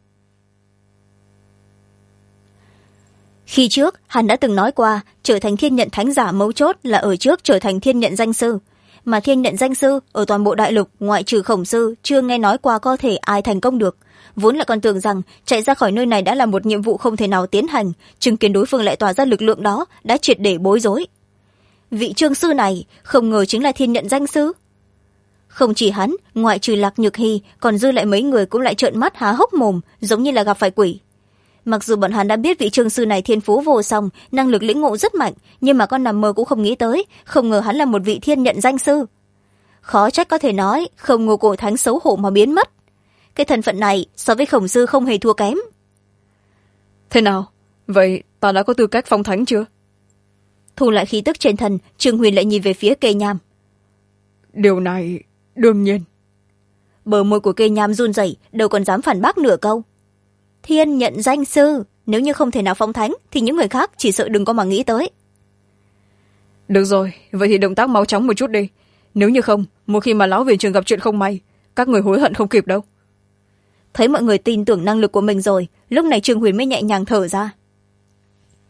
Khi trước, hắn đã từng nói qua, trở thành thiên nhận thánh giả mấu chốt là ở trước trở thành thiên nhận danh sư. Mà thiên nhận danh sư, ở toàn bộ đại lục, ngoại trừ khổng sư, chưa nghe nói qua có thể ai thành công được. Vốn lại còn tưởng rằng, chạy ra khỏi nơi này đã là một nhiệm vụ không thể nào tiến hành, chứng kiến đối phương lại tỏa ra lực lượng đó, đã triệt để bối rối. Vị Trương sư này, không ngờ chính là thiên nhận danh sư. Không chỉ hắn, ngoại trừ Lạc Nhược Hy, còn dư lại mấy người cũng lại trợn mắt há hốc mồm, giống như là gặp phải quỷ. Mặc dù bọn hắn đã biết vị Trương sư này thiên phú vô song, năng lực lĩnh ngộ rất mạnh, nhưng mà con nằm mơ cũng không nghĩ tới, không ngờ hắn là một vị thiên nhận danh sư. Khó trách có thể nói, không ngô cổ thánh xấu hổ mà biến mất. Cái thân phận này so với khổng sư không hề thua kém. Thế nào? Vậy ta đã có tư cách phong thánh chưa? Thu lại khí tức trên thân, Trương Huyền lại nhìn về phía Kề Nham. Điều này đương nhiên. Bờ môi của Kề Nham run rẩy, đâu còn dám phản bác nửa câu. Thiên nhận danh sư, nếu như không thể nào phong thánh thì những người khác chỉ sợ đừng có mà nghĩ tới. Được rồi, vậy thì động tác mau chóng một chút đi. Nếu như không, một khi mà lão viện trưởng gặp chuyện không may, các người hối hận không kịp đâu. Thấy mọi người tin tưởng năng lực của mình rồi, lúc này Trương Huyền mới nhẹ nhàng thở ra.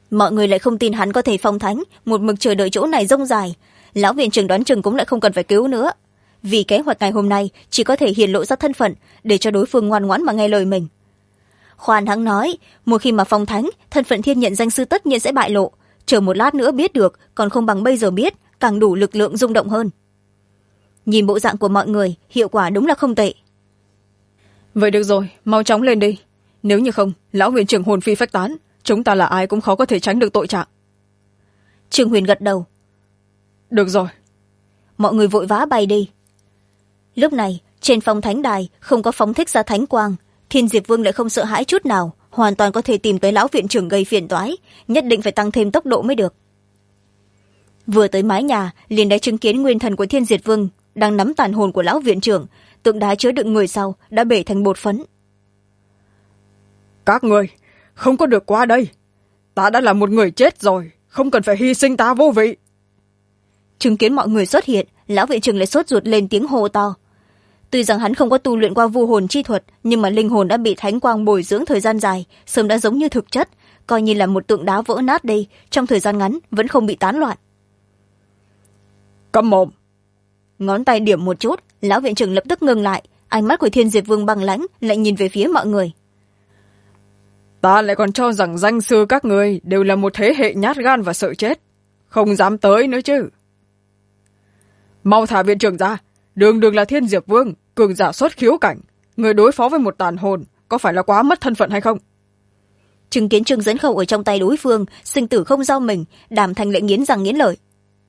mọi người lại không tin hắn có thể phong thánh, một mực chờ đợi chỗ này rông dài. Lão viện trưởng đoán chừng cũng lại không cần phải cứu nữa, vì kế hoạch ngày hôm nay chỉ có thể hiển lộ ra thân phận để cho đối phương ngoan ngoãn mà nghe lời mình. Khoan hắn nói, một khi mà phong thánh, thân phận thiên nhận danh sư tất nhiên sẽ bại lộ, chờ một lát nữa biết được còn không bằng bây giờ biết, càng đủ lực lượng rung động hơn. Nhìn bộ dạng của mọi người, hiệu quả đúng là không tệ. Vậy được rồi, mau chóng lên đi, nếu như không lão viện trưởng hồn phi phách tán, chúng ta là ai cũng khó có thể tránh được tội trạng. Trương Huyền gật đầu. Được rồi. Mọi người vội vã bay đi. Lúc này trên phong thánh đài không có phóng thích ra thánh quang, Thiên Diệp Vương lại không sợ hãi chút nào, hoàn toàn có thể tìm tới lão viện trưởng gây phiền toái, nhất định phải tăng thêm tốc độ mới được. Vừa tới mái nhà liền đã chứng kiến nguyên thần của Thiên Diệp Vương đang nắm tàn hồn của lão viện trưởng, tượng đá chứa đựng người sau đã bể thành bột phấn. Các người không có được qua đây, ta đã là một người chết rồi, không cần phải hy sinh ta vô vị. Chứng kiến mọi người xuất hiện, lão viện trưởng lại sốt ruột lên tiếng hô to. Tuy rằng hắn không có tu luyện qua vu hồn chi thuật, nhưng mà linh hồn đã bị thánh quang bồi dưỡng thời gian dài, sớm đã giống như thực chất, coi như là một tượng đá vỡ nát đây, trong thời gian ngắn vẫn không bị tán loạn. Câm mồm. Ngón tay điểm một chút, lão viện trưởng lập tức ngừng lại, ánh mắt của Thiên Diệp Vương băng lãnh, lại nhìn về phía mọi người. Ta lại còn cho rằng danh sư các người đều là một thế hệ nhát gan và sợ chết, không dám tới nữa chứ. Mau thả viện trưởng ra, đường đường là Thiên Diệp Vương, cường giả xuất khiếu cảnh, người đối phó với một tàn hồn có phải là quá mất thân phận hay không? Chứng kiến Trương Dẫn Khâu ở trong tay đối phương, sinh tử không do mình, Đàm Thanh lại nghiến răng nghiến lợi.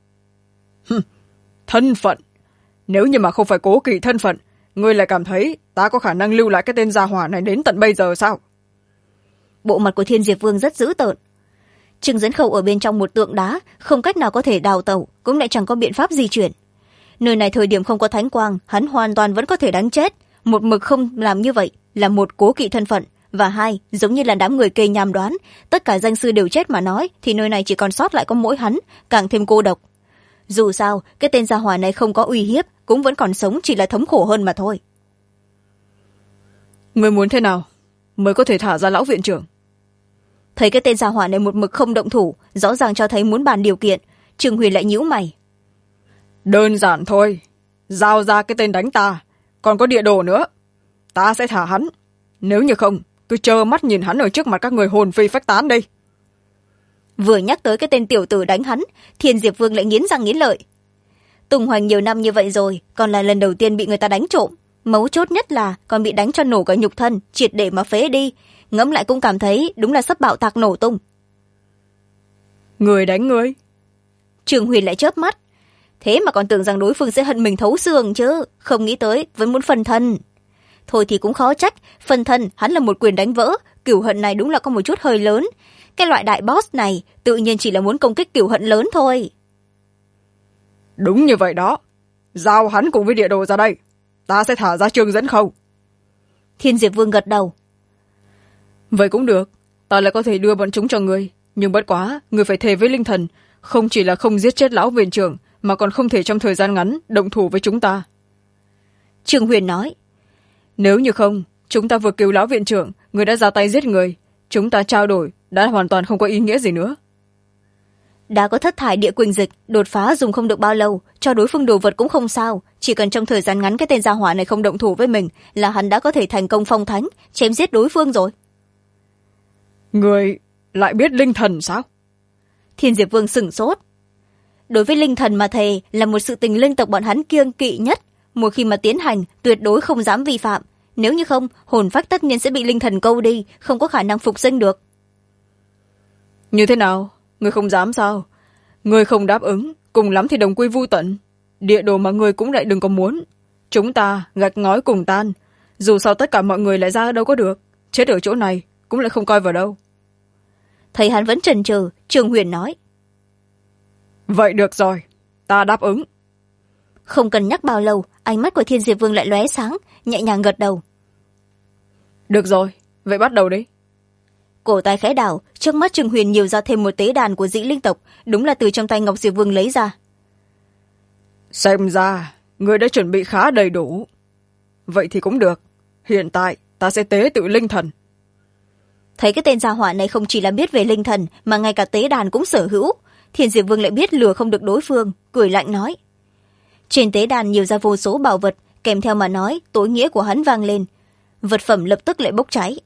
Thân phận? Nếu như mà không phải cố kỵ thân phận, ngươi lại cảm thấy ta có khả năng lưu lại cái tên gia hỏa này đến tận bây giờ sao? Bộ mặt của Thiên Diệp Vương rất dữ tợn. Trương Dẫn Khâu ở bên trong một tượng đá, không cách nào có thể đào tẩu, cũng lại chẳng có biện pháp di chuyển. Nơi này thời điểm không có thánh quang, hắn hoàn toàn vẫn có thể đánh chết. Một mực không làm như vậy là một cố kỵ thân phận, và hai, giống như là đám người kê nhàm đoán, tất cả danh sư đều chết mà nói, thì nơi này chỉ còn sót lại có mỗi hắn, càng thêm cô độc. Dù sao, cái tên gia hỏa này không có uy hiếp, cũng vẫn còn sống, chỉ là thống khổ hơn mà thôi. Người muốn thế nào mới có thể thả ra lão viện trưởng? Thấy cái tên gia hỏa này một mực không động thủ, rõ ràng cho thấy muốn bàn điều kiện, Trương Huyền lại nhíu mày. Đơn giản thôi, giao ra cái tên đánh ta, còn có địa đồ nữa, ta sẽ thả hắn. Nếu như không, cứ trơ mắt nhìn hắn ở trước mặt các người hồn phi phách tán đi. Vừa nhắc tới cái tên tiểu tử đánh hắn, Thiên Diệp Vương lại nghiến răng nghiến lợi. Tung hoành nhiều năm như vậy rồi, còn là lần đầu tiên bị người ta đánh trộm, mấu chốt nhất là còn bị đánh cho nổ cả nhục thân, triệt để mà phế đi. Ngẫm lại cũng cảm thấy đúng là sắp bạo tạc nổ tung. Người đánh người? Trương Huyền lại chớp mắt. Thế mà còn tưởng rằng đối phương sẽ hận mình thấu xương chứ, không nghĩ tới vẫn muốn phân thân. Thôi thì cũng khó trách, phân thân hắn là một quyền đánh vỡ, cửu hận này đúng là có một chút hơi lớn. Cái loại đại boss này tự nhiên chỉ là muốn công kích cửu hận lớn thôi. Đúng như vậy đó, giao hắn cùng với địa đồ ra đây, ta sẽ thả ra Trương Dẫn Khâu. Thiên Diệp Vương gật đầu. Vậy cũng được, ta lại có thể đưa bọn chúng cho người, nhưng bất quá người phải thề với linh thần, không chỉ là không giết chết lão viện trưởng, mà còn không thể trong thời gian ngắn động thủ với chúng ta. Trương Huyền nói. Nếu như không, chúng ta vừa cứu lão viện trưởng, người đã ra tay giết người, chúng ta trao đổi đã hoàn toàn không có ý nghĩa gì nữa. Đã có thất thải địa quỳnh dịch, đột phá dùng không được bao lâu, cho đối phương đồ vật cũng không sao, chỉ cần trong thời gian ngắn cái tên gia hỏa này không động thủ với mình là hắn đã có thể thành công phong thánh, chém giết đối phương rồi. Người lại biết linh thần sao? Thiên Diệp Vương sửng sốt. Đối với linh thần mà thề là một sự tình linh tộc bọn hắn kiêng kỵ nhất, một khi mà tiến hành tuyệt đối không dám vi phạm, nếu như không hồn phách tất nhiên sẽ bị linh thần câu đi, không có khả năng phục sinh được. Như thế nào? Người không dám sao? Người không đáp ứng, cùng lắm thì đồng quy vu tận. Địa đồ mà người cũng lại đừng có muốn. Chúng ta gạch ngói cùng tan, dù sao tất cả mọi người lại ra đâu có được, chết ở chỗ này cũng lại không coi vào đâu. Thấy hắn vẫn chần chừ, Trương Huyền nói. Vậy được rồi, ta đáp ứng. Không cần nhắc bao lâu, ánh mắt của Thiên Diệp Vương lại lóe sáng, nhẹ nhàng gật đầu. Được rồi, vậy bắt đầu đi. Cổ tay khẽ đảo, trước mắt Trương Huyền nhiều ra thêm một tế đàn của dĩ linh tộc, đúng là từ trong tay Ngọc Diệp Vương lấy ra. Xem ra người đã chuẩn bị khá đầy đủ. Vậy thì cũng được, hiện tại ta sẽ tế tự linh thần. thấy cái tên gia hỏa này không chỉ là biết về linh thần mà ngay cả tế đàn cũng sở hữu, Thiên Diệp Vương lại biết lừa không được đối phương, cười lạnh nói. Trên tế đàn nhiều ra vô số bảo vật, kèm theo mà nói tối nghĩa của hắn vang lên, vật phẩm lập tức lại bốc cháy.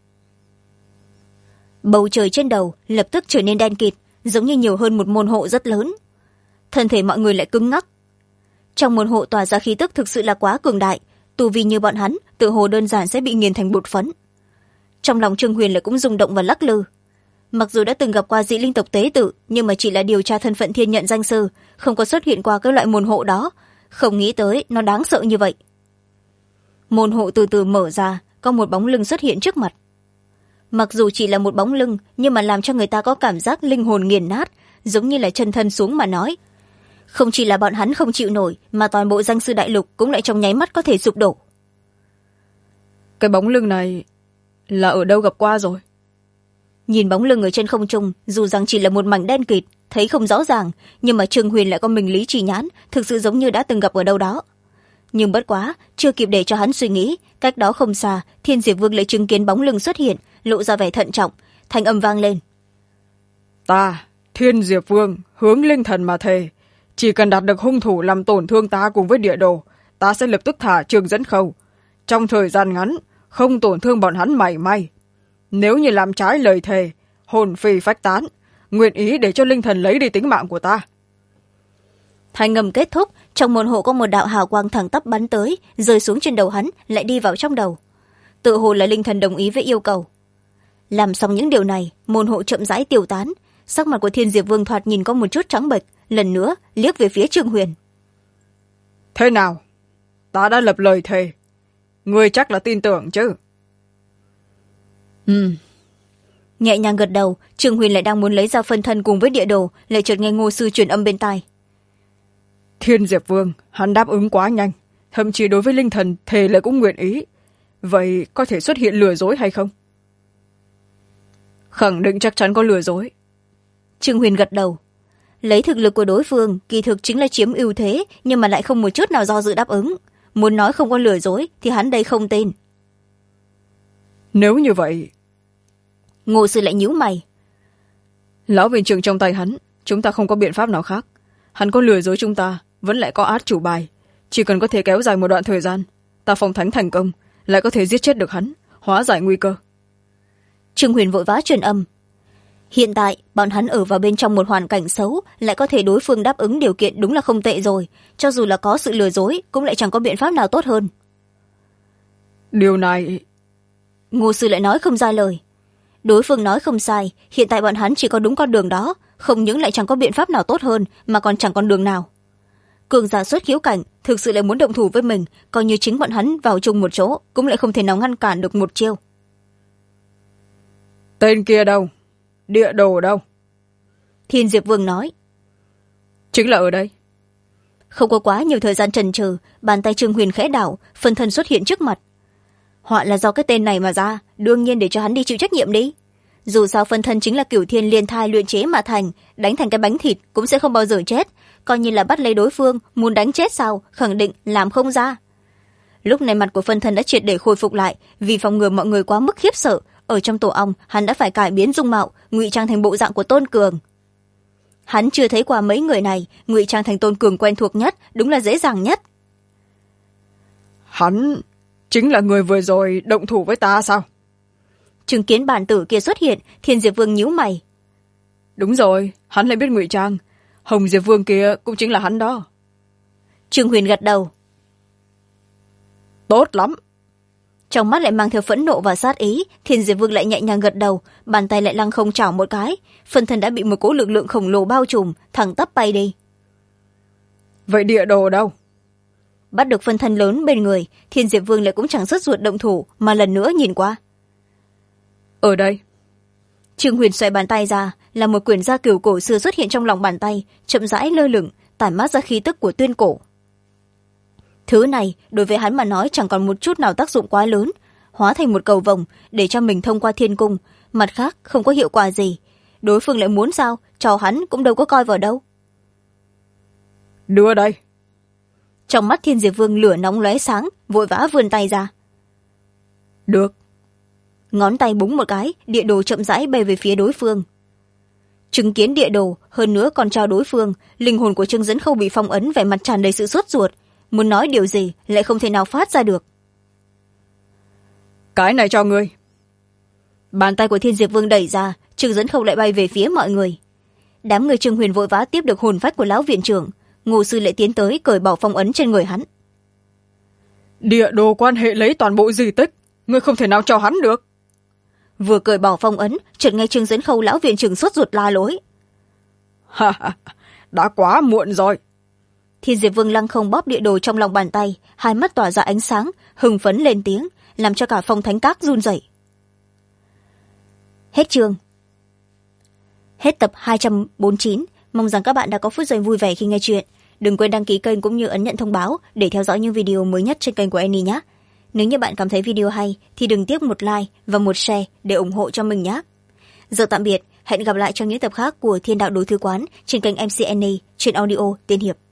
Bầu trời trên đầu lập tức trở nên đen kịt, giống như nhiều hơn một môn hộ rất lớn. Thân thể mọi người lại cứng ngắc. Trong môn hộ tỏa ra khí tức thực sự là quá cường đại, tu vi như bọn hắn tự hồ đơn giản sẽ bị nghiền thành bột phấn. Trong lòng Trương Huyền lại cũng rung động và lắc lư. Mặc dù đã từng gặp qua dị linh tộc tế tự, nhưng mà chỉ là điều tra thân phận thiên nhận danh sư, không có xuất hiện qua cái loại môn hộ đó, không nghĩ tới nó đáng sợ như vậy. Môn hộ từ từ mở ra, có một bóng lưng xuất hiện trước mặt. Mặc dù chỉ là một bóng lưng, nhưng mà làm cho người ta có cảm giác linh hồn nghiền nát, giống như là chân thân xuống mà nói. Không chỉ là bọn hắn không chịu nổi, mà toàn bộ danh sư đại lục cũng lại trong nháy mắt có thể sụp đổ. Cái bóng lưng này là ở đâu gặp qua rồi? Nhìn bóng lưng ở trên không trung, dù rằng chỉ là một mảnh đen kịt, thấy không rõ ràng, nhưng mà Trương Huyền lại có mình lý trí nhãn, thực sự giống như đã từng gặp ở đâu đó. Nhưng bất quá, chưa kịp để cho hắn suy nghĩ, cách đó không xa, Thiên Diệp Vương lại chứng kiến bóng lưng xuất hiện, lộ ra vẻ thận trọng, thanh âm vang lên. Ta, Thiên Diệp Vương, hướng linh thần mà thề, chỉ cần đạt được hung thủ làm tổn thương ta cùng với địa đồ, ta sẽ lập tức thả Trường Dẫn Khâu. Trong thời gian ngắn, không tổn thương bọn hắn mảy may. Nếu như làm trái lời thề, hồn phi phách tán, nguyện ý để cho linh thần lấy đi tính mạng của ta. Thanh ngầm kết thúc, trong môn hộ có một đạo hào quang thẳng tắp bắn tới, rơi xuống trên đầu hắn, lại đi vào trong đầu. Tự hồ là linh thần đồng ý với yêu cầu. Làm xong những điều này, môn hộ chậm rãi tiêu tán, sắc mặt của Thiên Diệp Vương thoạt nhìn có một chút trắng bệch, lần nữa liếc về phía Trương Huyền. Thế nào? Ta đã lập lời thề. Ngươi chắc là tin tưởng chứ? Nhẹ nhàng gật đầu, Trương Huyền lại đang muốn lấy ra phân thân cùng với địa đồ, lại chợt nghe Ngô sư truyền âm bên tai. Thiên Diệp Vương, hắn đáp ứng quá nhanh, thậm chí đối với linh thần thề lại cũng nguyện ý. Vậy có thể xuất hiện lừa dối hay không? Khẳng định chắc chắn có lừa dối. Trương Huyền gật đầu. Lấy thực lực của đối phương, kỳ thực chính là chiếm ưu thế, nhưng mà lại không một chút nào do dự đáp ứng. Muốn nói không có lừa dối thì hắn đây không tin. Nếu như vậy... Ngô sư lại nhíu mày. Lão viện trưởng trong tay hắn, chúng ta không có biện pháp nào khác. Hắn có lừa dối chúng ta, vẫn lại có át chủ bài. Chỉ cần có thể kéo dài một đoạn thời gian, ta phong thánh thành công, lại có thể giết chết được hắn, hóa giải nguy cơ. Trương Huyền vội vã truyền âm. Hiện tại, bọn hắn ở vào bên trong một hoàn cảnh xấu, lại có thể đối phương đáp ứng điều kiện đúng là không tệ rồi. Cho dù là có sự lừa dối, cũng lại chẳng có biện pháp nào tốt hơn. Điều này... Ngô sư lại nói không ra lời. Đối phương nói không sai, hiện tại bọn hắn chỉ có đúng con đường đó, không những lại chẳng có biện pháp nào tốt hơn, mà còn chẳng con đường nào. Cường giả xuất khiếu cảnh, thực sự lại muốn động thủ với mình, coi như chính bọn hắn vào chung một chỗ, cũng lại không thể nào ngăn cản được một chiêu. Tên kia đâu? Địa đồ đâu? Thiên Diệp Vương nói. Chính là ở đây. Không có quá nhiều thời gian chần chừ, bàn tay Trương Huyền khẽ đảo, phân thân xuất hiện trước mặt. Họa là do cái tên này mà ra, đương nhiên để cho hắn đi chịu trách nhiệm đi. Dù sao phân thân chính là Cửu Thiên liên thai luyện chế mà thành, đánh thành cái bánh thịt cũng sẽ không bao giờ chết, coi như là bắt lấy đối phương, muốn đánh chết sao, khẳng định làm không ra. Lúc này mặt của phân thân đã triệt để khôi phục lại, vì phòng ngừa mọi người quá mức khiếp sợ, ở trong tổ ong hắn đã phải cải biến dung mạo, ngụy trang thành bộ dạng của Tôn Cường. Hắn chưa thấy qua mấy người này, ngụy trang thành Tôn Cường quen thuộc nhất, đúng là dễ dàng nhất. Hắn chính là người vừa rồi động thủ với ta sao? Chứng kiến bản tử kia xuất hiện, Thiên Diệp Vương nhíu mày. Đúng rồi, hắn lại biết ngụy trang. Hồng Diệp Vương kia cũng chính là hắn đó. Trương Huyền gật đầu. Tốt lắm. Trong mắt lại mang theo phẫn nộ và sát ý, Thiên Diệp Vương lại nhẹ nhàng gật đầu, bàn tay lại lăng không chảo một cái, phân thân đã bị một cỗ lực lượng khổng lồ bao trùm, thẳng tắp bay đi. Vậy địa đồ đâu? Bắt được phân thân lớn bên người, Thiên Diệp Vương lại cũng chẳng sốt ruột động thủ, mà lần nữa nhìn qua. Ở đây. Trương Huyền xoay bàn tay ra, là một quyển gia cửu cổ xưa xuất hiện trong lòng bàn tay, chậm rãi lơ lửng, tản mát ra khí tức của tuyên cổ. Thứ này đối với hắn mà nói chẳng còn một chút nào tác dụng quá lớn, hóa thành một cầu vồng để cho mình thông qua thiên cung, mặt khác không có hiệu quả gì. Đối phương lại muốn sao, cho hắn cũng đâu có coi vào đâu. Đưa đây. Trong mắt Thiên Diệp Vương lửa nóng lóe sáng, vội vã vươn tay ra. Được. ngón tay búng một cái, địa đồ chậm rãi bay về phía đối phương. Chứng kiến địa đồ, hơn nữa còn trao đối phương, linh hồn của Trương Dẫn Khâu bị phong ấn, vẻ mặt tràn đầy sự sốt ruột, muốn nói điều gì lại không thể nào phát ra được. Cái này cho ngươi. Bàn tay của Thiên Diệp Vương đẩy ra, Trương Dẫn Khâu lại bay về phía mọi người. Đám người Trương Huyền vội vã tiếp được hồn phách của lão viện trưởng. Ngô sư lại tiến tới cởi bỏ phong ấn trên người hắn. Địa đồ quan hệ lấy toàn bộ di tích, ngươi không thể nào cho hắn được. Vừa cởi bỏ phong ấn, chợt nghe Trương Dẫn Khâu lão viện trưởng sốt ruột la lối. Ha ha, đã quá muộn rồi. Thiên Diệp Vương lăng không bóp địa đồ trong lòng bàn tay, hai mắt tỏa ra ánh sáng, hưng phấn lên tiếng, làm cho cả phong thánh các run rẩy. Hết chương. Hết tập 249. Mong rằng các bạn đã có phút giây vui vẻ khi nghe chuyện. Đừng quên đăng ký kênh cũng như ấn nhận thông báo để theo dõi những video mới nhất trên kênh của Annie nhé. Nếu như bạn cảm thấy video hay thì đừng tiếc một like và một share để ủng hộ cho mình nhé. Giờ tạm biệt, hẹn gặp lại trong những tập khác của Thiên Đạo Đối Thư Quán trên kênh MC Annie trên audio Tiên Hiệp.